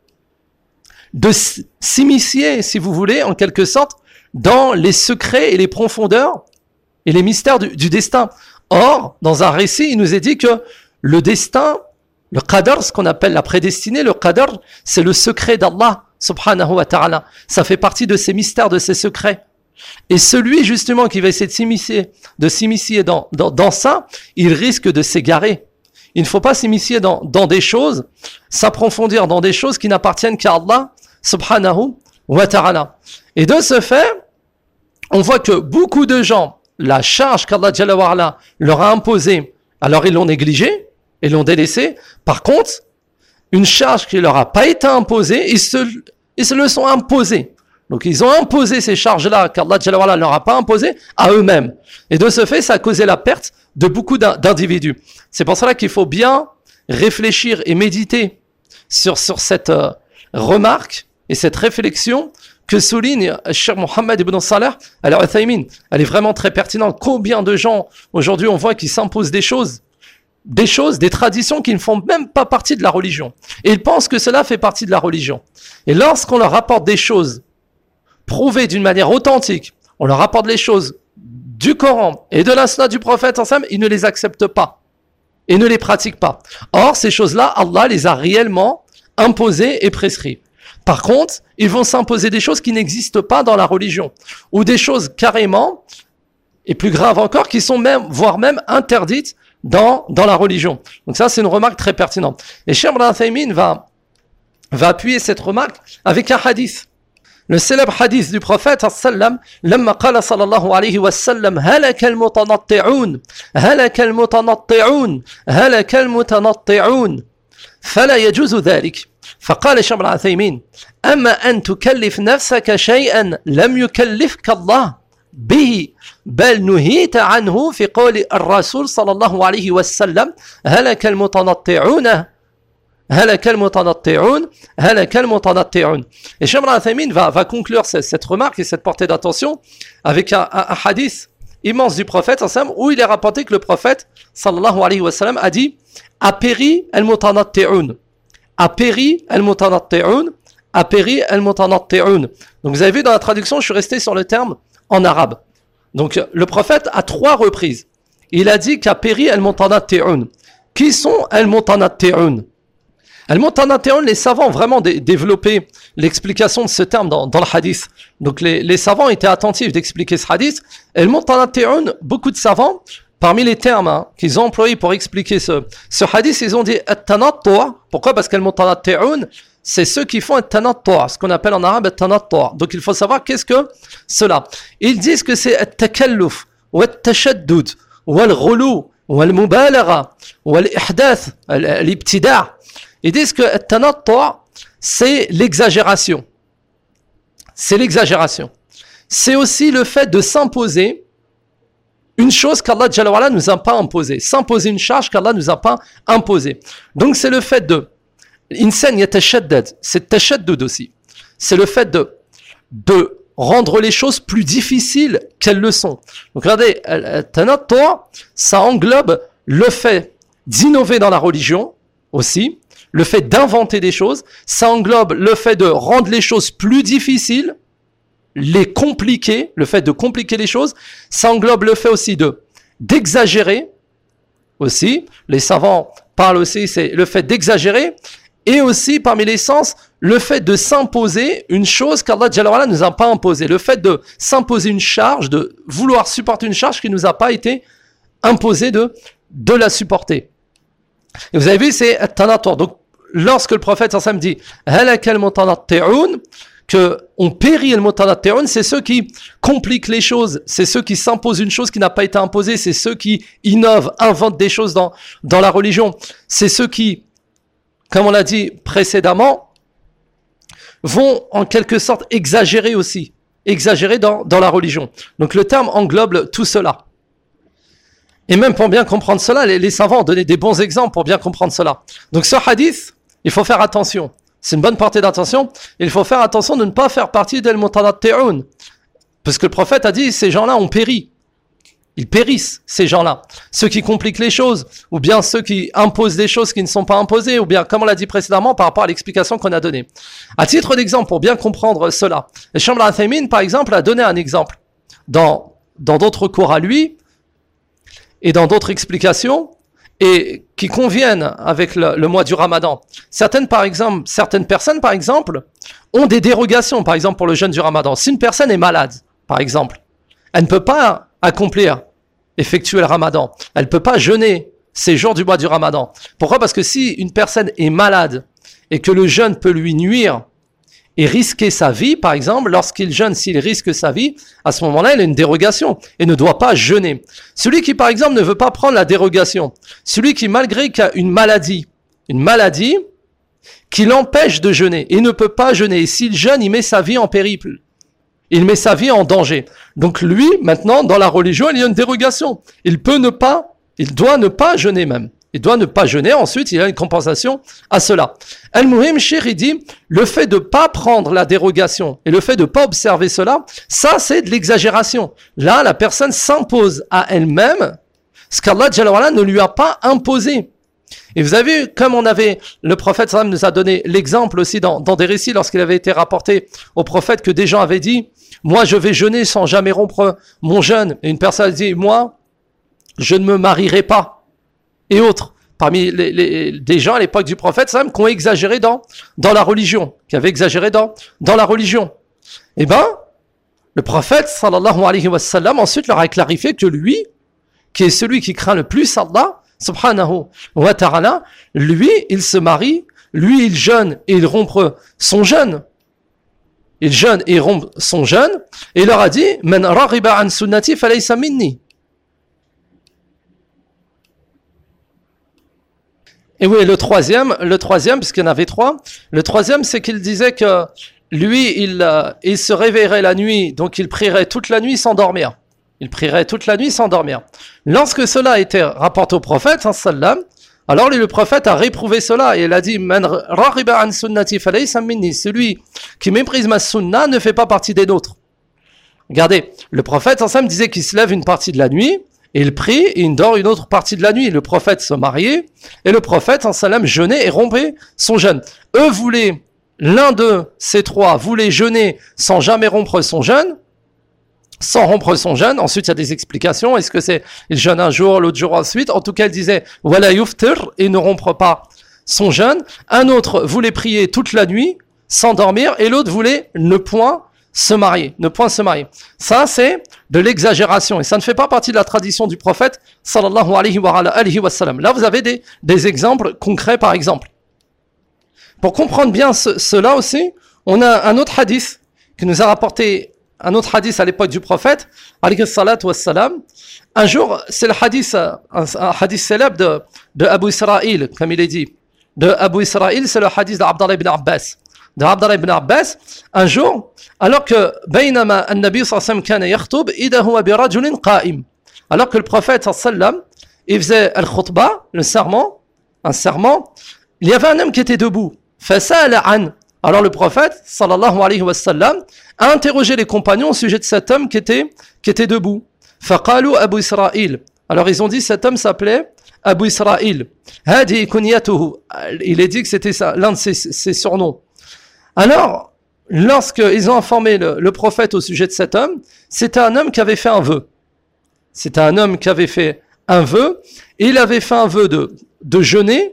de s'immiscer, si vous voulez, en quelque sorte, dans les secrets et les profondeurs et les mystères du, du destin. Or, dans un récit, il nous est dit que le destin, le qadar, ce qu'on appelle la prédestinée, le qadar, c'est le secret d'Allah, subhanahu wa ta'ala. Ça fait partie de ces mystères, de ces secrets. Et celui, justement, qui va essayer de s'immiscer, de s'immiscer dans, dans, dans ça, il risque de s'égarer. Il ne faut pas s'immiscer dans, dans des choses, s'approfondir dans des choses qui n'appartiennent qu'à Allah, subhanahu wa ta'ala. Et de ce fait, on voit que beaucoup de gens, la charge qu'Allah Jalla wa Ala leur a imposée, alors ils l'ont négligée, ils l'ont délaissée. Par contre, une charge qui leur a pas été imposée, ils se, ils se le sont imposés. Donc ils ont imposé ces charges-là qu'Allah Jalla wa Ala leur a pas imposées à eux-mêmes. Et de ce fait, ça a causé la perte de beaucoup d'individus. C'est pour cela qu'il faut bien réfléchir et méditer sur, sur cette euh, remarque et cette réflexion que souligne Cheikh Mohammed ibn Salih al-Uthaymin. Elle est vraiment très pertinente. Combien de gens, aujourd'hui, on voit qu'ils s'imposent des choses, des choses, des traditions qui ne font même pas partie de la religion. Et ils pensent que cela fait partie de la religion. Et lorsqu'on leur rapporte des choses prouvées d'une manière authentique, on leur rapporte les choses du Coran et de la sunna du prophète ensemble, ils ne les acceptent pas et ne les pratiquent pas. Or, ces choses-là, Allah les a réellement imposées et prescrites. Par contre, ils vont s'imposer des choses qui n'existent pas dans la religion, ou des choses carrément, et plus graves encore, qui sont même, voire même interdites dans, dans la religion. Donc ça, c'est une remarque très pertinente. Et Cheikh Ibn Uthaymin va, va appuyer cette remarque avec un hadith Le célèbre hadith du prophète sallam, لما قال صلى الله عليه وسلم هلك المتنطعون هلك المتنطعون هلك المتنطعون فلا يجوز ذلك. فقال الشيخ ابن عثيمين أما أن تكلف نفسك شيئا لم يكلفك الله به بل نهيت عنه في قول الرسول صلى الله عليه وسلم هلك المتنطعون هلك المتنطعون هلك المتنطعون. Et Cheikh Ibn Uthaymin va, va conclure cette, cette remarque et cette portée d'attention avec un, un, un hadith immense du prophète où il est rapporté que le prophète sallallahu alayhi wa sallam a dit a péri al-mutanatti'un, a péri al-mutanatti'un, a péri al-mutanatti'un. Donc vous avez vu dans la traduction, je suis resté sur le terme en arabe. Donc le prophète à trois reprises, il a dit qu'a péri al-mutanatti'un. Qui sont al-mutanatti'un? Al-Mutanatti'un, les savants ont vraiment dé- développé l'explication de ce terme dans, dans le hadith. Donc les, les savants étaient attentifs d'expliquer ce hadith. Et Al-Mutanatti'un, beaucoup de savants, parmi les termes hein, qu'ils ont employés pour expliquer ce, ce hadith, ils ont dit At-Tanattu'. Pourquoi? Parce qu'Al-Mutanatti'un, c'est ceux qui font At-Tanattu', ce qu'on appelle en arabe At-Tanattu'. Donc il faut savoir qu'est-ce que cela. Ils disent que c'est At-Takalluf, ou At-Tashaddud, ou Al-Ghulu, ou Al-Mubalagha, ou Al-Ihdath, Al-Ibtida'. Ils disent que At-Tanattu' c'est l'exagération. C'est l'exagération. C'est aussi le fait de s'imposer une chose qu'Allah Jalla wa Ala nous a pas imposée. S'imposer une charge qu'Allah nous a pas imposée. Donc c'est le fait de Insan yatashaddad, c'est tashaddud aussi. C'est le fait de de rendre les choses plus difficiles qu'elles le sont. Donc regardez, At-Tanattu' ça englobe le fait d'innover dans la religion aussi. Le fait d'inventer des choses, ça englobe le fait de rendre les choses plus difficiles, les compliquer, le fait de compliquer les choses, ça englobe le fait aussi de d'exagérer aussi, les savants parlent aussi, c'est le fait d'exagérer, et aussi parmi les sens, le fait de s'imposer une chose qu'Allah Jalla wa Ala nous a pas imposée, le fait de s'imposer une charge, de vouloir supporter une charge qui nous a pas été imposée de, de la supporter. Et vous avez vu, c'est At-Tanattu'. Donc, lorsque le prophète sallam dit halakal mutanatti'un, que on périt al mutanatti'un, c'est ceux qui compliquent les choses, c'est ceux qui s'imposent une chose qui n'a pas été imposée, c'est ceux qui innovent, inventent des choses dans, dans la religion, c'est ceux qui, comme on l'a dit précédemment, vont en quelque sorte exagérer aussi, exagérer dans, dans la religion. Donc le terme englobe tout cela. Et même pour bien comprendre cela, les, les savants ont donné des bons exemples pour bien comprendre cela. Donc ce hadith, il faut faire attention. C'est une bonne portée d'attention. Il faut faire attention de ne pas faire partie d'Al-Mutanatti'un. Parce que le prophète a dit, ces gens-là ont péri. Ils périssent, ces gens-là. Ceux qui compliquent les choses, ou bien ceux qui imposent des choses qui ne sont pas imposées, ou bien, comme on l'a dit précédemment, par rapport à l'explication qu'on a donnée. À titre d'exemple, pour bien comprendre cela, le Cheikh Ibn Uthaymin, par exemple, a donné un exemple. Dans, dans d'autres cours à lui, et dans d'autres explications, et qui conviennent avec le, le mois du Ramadan. Certaines, par exemple, certaines personnes, par exemple, ont des dérogations, par exemple, pour le jeûne du Ramadan. Si une personne est malade, par exemple, elle ne peut pas accomplir, effectuer le Ramadan. Elle ne peut pas jeûner ces jours du mois du Ramadan. Pourquoi? Parce que si une personne est malade, et que le jeûne peut lui nuire, et risquer sa vie, par exemple, lorsqu'il jeûne, s'il risque sa vie, à ce moment-là, il a une dérogation et ne doit pas jeûner. Celui qui, par exemple, ne veut pas prendre la dérogation, celui qui, malgré qu'il a une maladie, une maladie qui l'empêche de jeûner et ne peut pas jeûner, et s'il jeûne, il met sa vie en périple. Il met sa vie en danger. Donc lui, maintenant, dans la religion, il y a une dérogation. Il peut ne pas, il doit ne pas jeûner même. Il doit ne pas jeûner, ensuite il a une compensation à cela. Al-Muhim, Cheikh, il dit, le fait de ne pas prendre la dérogation et le fait de ne pas observer cela, ça c'est de l'exagération. Là, la personne s'impose à elle-même ce qu'Allah Jalla wa Ala ne lui a pas imposé. Et vous avez vu, comme on avait, le prophète sallam nous a donné l'exemple aussi dans, dans des récits lorsqu'il avait été rapporté au prophète que des gens avaient dit, moi je vais jeûner sans jamais rompre mon jeûne. Et une personne a dit, moi, je ne me marierai pas. Et autres, parmi les, les, des gens à l'époque du prophète, sallam, qui ont exagéré dans, dans la religion, qui avaient exagéré dans, dans la religion. Eh ben, le prophète, sallallahu alayhi wa sallam, ensuite leur a clarifié que lui, qui est celui qui craint le plus Allah, subhanahu wa ta'ala, lui, il se marie, lui, il jeûne et il rompt son jeûne. il jeûne et rompt son jeûne, et il leur a dit « Man raghiba an sunnati falaysa minni ». Et oui, le troisième, le troisième, puisqu'il y en avait trois, le troisième, c'est qu'il disait que lui, il, euh, il se réveillerait la nuit, donc il prierait toute la nuit sans dormir. Il prierait toute la nuit sans dormir. Lorsque cela a été rapporté au prophète, sallam, alors lui, le prophète a réprouvé cela et il a dit « Man raghiba an sunnati falaysa minni » celui qui méprise ma sunna ne fait pas partie des nôtres. Regardez, le prophète sallam disait qu'il se lève une partie de la nuit, et il prie et il dort une autre partie de la nuit. Le prophète se mariait et le prophète sallam jeûnait et rompait son jeûne. Eux voulaient, l'un de ces trois voulait jeûner sans jamais rompre son jeûne, sans rompre son jeûne. Ensuite, il y a des explications. Est-ce que c'est, il jeûne un jour, l'autre jour ensuite? En tout cas, il disait, wala yuftir, et ne rompre pas son jeûne. Un autre voulait prier toute la nuit, sans dormir, et l'autre voulait ne point se marier, ne point se marier. Ça, c'est de l'exagération, et ça ne fait pas partie de la tradition du prophète, sallallahu alayhi wa, alayhi wa sallam. Là, vous avez des, des exemples concrets, par exemple. Pour comprendre bien ce, cela aussi, on a un autre hadith qui nous a rapporté un autre hadith à l'époque du prophète, alayhi salatu wassalam. Un jour, c'est le hadith, un, un hadith célèbre de, de Abu Israël, comme il est dit. De Abu Israël, c'est le hadith d'Abdallah ibn Abbas. De Abdallah ibn Abbas, un jour, alors que بينما النبي صلى الله عليه وسلم كان يخطب إذا هو برجل قائم. Alors que le prophète صلى الله عليه وسلم, il faisait al-khutbah, le serment, un serment, il y avait un homme qui était debout. فسأل عن. Alors le prophète sallallahu alayhi wa sallam a interrogé les compagnons au sujet de cet homme qui était, qui était debout. فقالوا أبو إسرائيل. Alors ils ont dit cet homme s'appelait Abu Israël. هذه كنيته. Il est dit que c'était ça, l'un de ses, ses surnoms. Alors, lorsqu'ils ont informé le, le prophète au sujet de cet homme, c'était un homme qui avait fait un vœu. C'était un homme qui avait fait un vœu, et il avait fait un vœu de, de jeûner,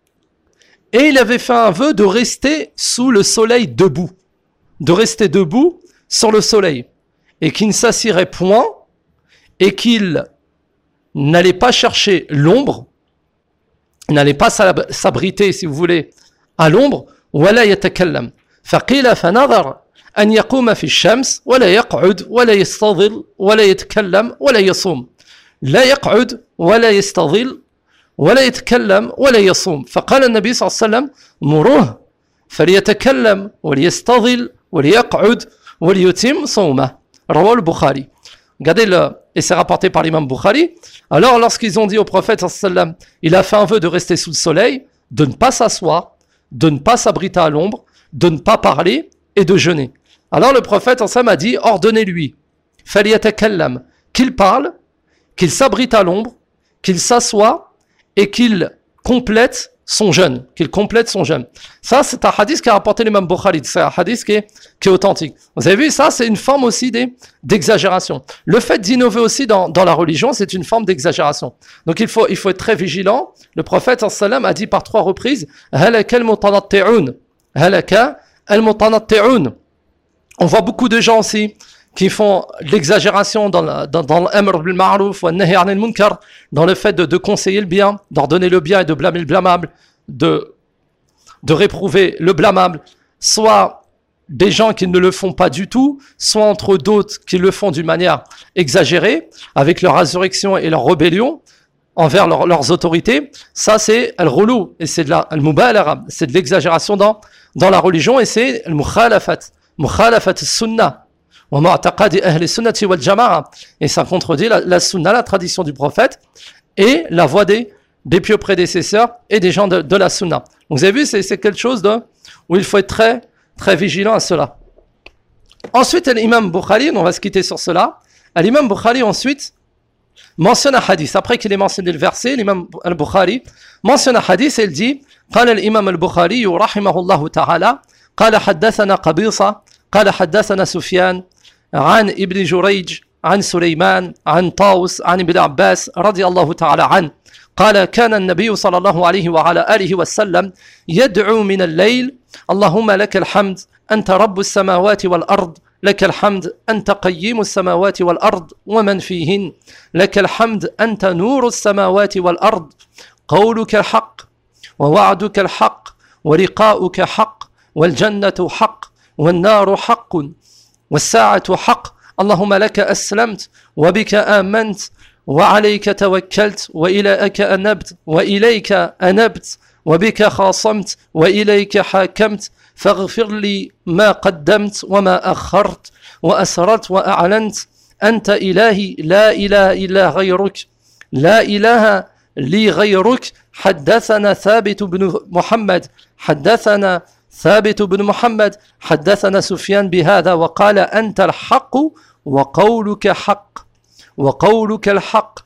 et il avait fait un vœu de rester sous le soleil debout. De rester debout sur le soleil. Et qu'il ne s'assirait point, et qu'il n'allait pas chercher l'ombre, n'allait pas s'abriter, si vous voulez, à l'ombre, ولا يتكلم. فقيل فنظر أن يقوم في الشمس ولا يقعد ولا يستظل ولا يتكلم ولا يصوم لا يقعد ولا يستظل ولا يتكلم ولا يصوم فقال النبي صلى الله عليه وسلم مروه فليتكلم وليستظل وليقعد وليتم صومه رواه البخاري. Regardez le, et c'est rapporté par l'imam Bukhari. Alors lorsqu'ils ont dit au prophète sallam, il a fait un vœu de rester sous le soleil, de ne pas s'asseoir, de ne pas s'abriter à l'ombre, de ne pas parler et de jeûner. Alors le prophète en somme a dit, ordonnez-lui, فَلْيَتَكَلَّمْ, qu'il parle, qu'il s'abrite à l'ombre, qu'il s'assoie et qu'il complète son jeûne, qu'il complète son jeûne. Ça, c'est un hadith qui a rapporté l'imam Bukhari, c'est un hadith qui est, qui est authentique. Vous avez vu, ça, c'est une forme aussi des, d'exagération. Le fait d'innover aussi dans, dans la religion, c'est une forme d'exagération. Donc il faut, il faut être très vigilant. Le prophète en sallam a dit par trois reprises, هَلَكَ الْمُطَنَطِّعُونَ هَلَكَ الْمُطَنَطِّعُونَ. On voit beaucoup de gens aussi qui font l'exagération dans, la, dans, dans l'amr bil ma'ruf wa nahy 'anil munkar, dans le fait de, de conseiller le bien, d'ordonner le bien et de blâmer le blâmable, de, de réprouver le blâmable, soit des gens qui ne le font pas du tout, soit entre d'autres qui le font d'une manière exagérée, avec leur résurrection et leur rébellion envers leur, leurs autorités. Ça, c'est al-ghulu, et c'est de la al-mubalagha, c'est de l'exagération dans, dans la religion, et c'est al-mukhalafat, mukhalafat sunnah. Et ça contredit la, la sunna, la tradition du prophète, et la voie des, des pieux prédécesseurs et des gens de, de la sunna. Donc vous avez vu, c'est, c'est quelque chose de, où il faut être très, très vigilant à cela. Ensuite, l'imam Bukhari, on va se quitter sur cela. L'imam Bukhari ensuite mentionne un hadith. Après qu'il ait mentionné le verset, l'imam al-Bukhari mentionne un hadith et il dit قال الإمام البخاري رحمه الله تعالى قال حدثنا قبيصة قال حدثنا سفيان عن ابن جريج عن سليمان عن طاووس عن ابن عباس رضي الله تعالى عنه قال كان النبي صلى الله عليه وعلى آله وسلم يدعو من الليل اللهم لك الحمد أنت رب السماوات والأرض لك الحمد أنت قيم السماوات والأرض ومن فيهن لك الحمد أنت نور السماوات والأرض قولك الحق ووعدك الحق ولقاؤك حق والجنة حق والنار حق والساعة حق اللهم لك أسلمت وبك آمنت وعليك توكلت وإليك أنبت وإليك أنبت وبك خاصمت وإليك حاكمت فاغفر لي ما قدمت وما أخرت وأسررت وأعلنت أنت إلهي لا إله إلا غيرك لا إله لي غيرك حدثنا ثابت بن محمد حدثنا ثابت بن محمد حدثنا سفيان بهذا وقال أنت الحق وقولك حق وقولك الحق.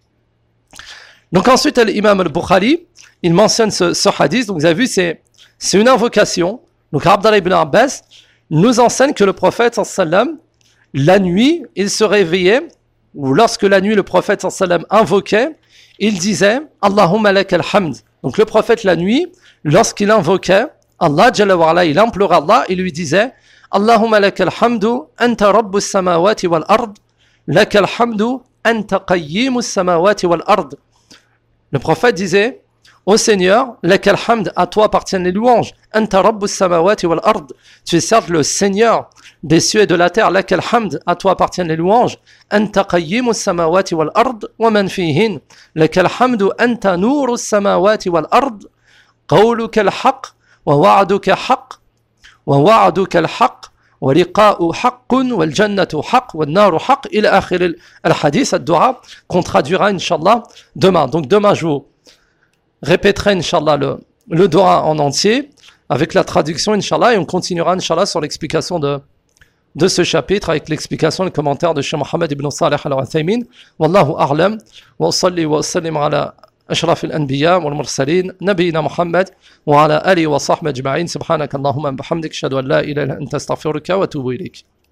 Donc ensuite l'imam al-Bukhari il mentionne ce, ce hadith. Donc vous avez vu c'est, c'est une invocation. Donc Abdallah ibn Abbas nous enseigne que le prophète sallam la nuit il se réveillait ou lorsque la nuit le prophète sallam invoquait il disait Allahumma lakal hamd. Donc le prophète la nuit lorsqu'il invoquait Allah Jalla wa ala, il implorait Allah, il lui disait Allahumma lakal hamdu anta rabbus samawati wal ard lakal hamdu anta qayyimus samawati wal ard. Le prophète disait Ô Seigneur, lakal hamd, à toi appartiennent les louanges. Anta rabbus samawati wal ard. Tu es certes le Seigneur des cieux et de la terre. Lakal hamd, à toi appartiennent les louanges. Anta qayyimus samawati wal ard wa man fihin. Lakal hamdu anta nurus samawati wal ard. Qawluka al-haq wa wa'duka haq wa wa'duka al-haq wa liqa'u haqqun wal jannatu haq wal naru haq ila akhir al-hadith ad-dua qu'on traduira inshallah demain. Donc demain je vous répéterai inshallah le, le dua en entier avec la traduction inshallah et on continuera inshallah sur l'explication de de ce chapitre avec l'explication et le commentaire de Cheikh Mohammed ibn Salih al-Uthaymin. Wallahu a'lam wa salli wa sallim ala أشرف الأنبياء والمرسلين نبينا محمد وعلى آله وصحبه أجمعين سبحانك اللهم وبحمدك أشهد أن لا إله إلا أنت أستغفرك وأتوب إليك.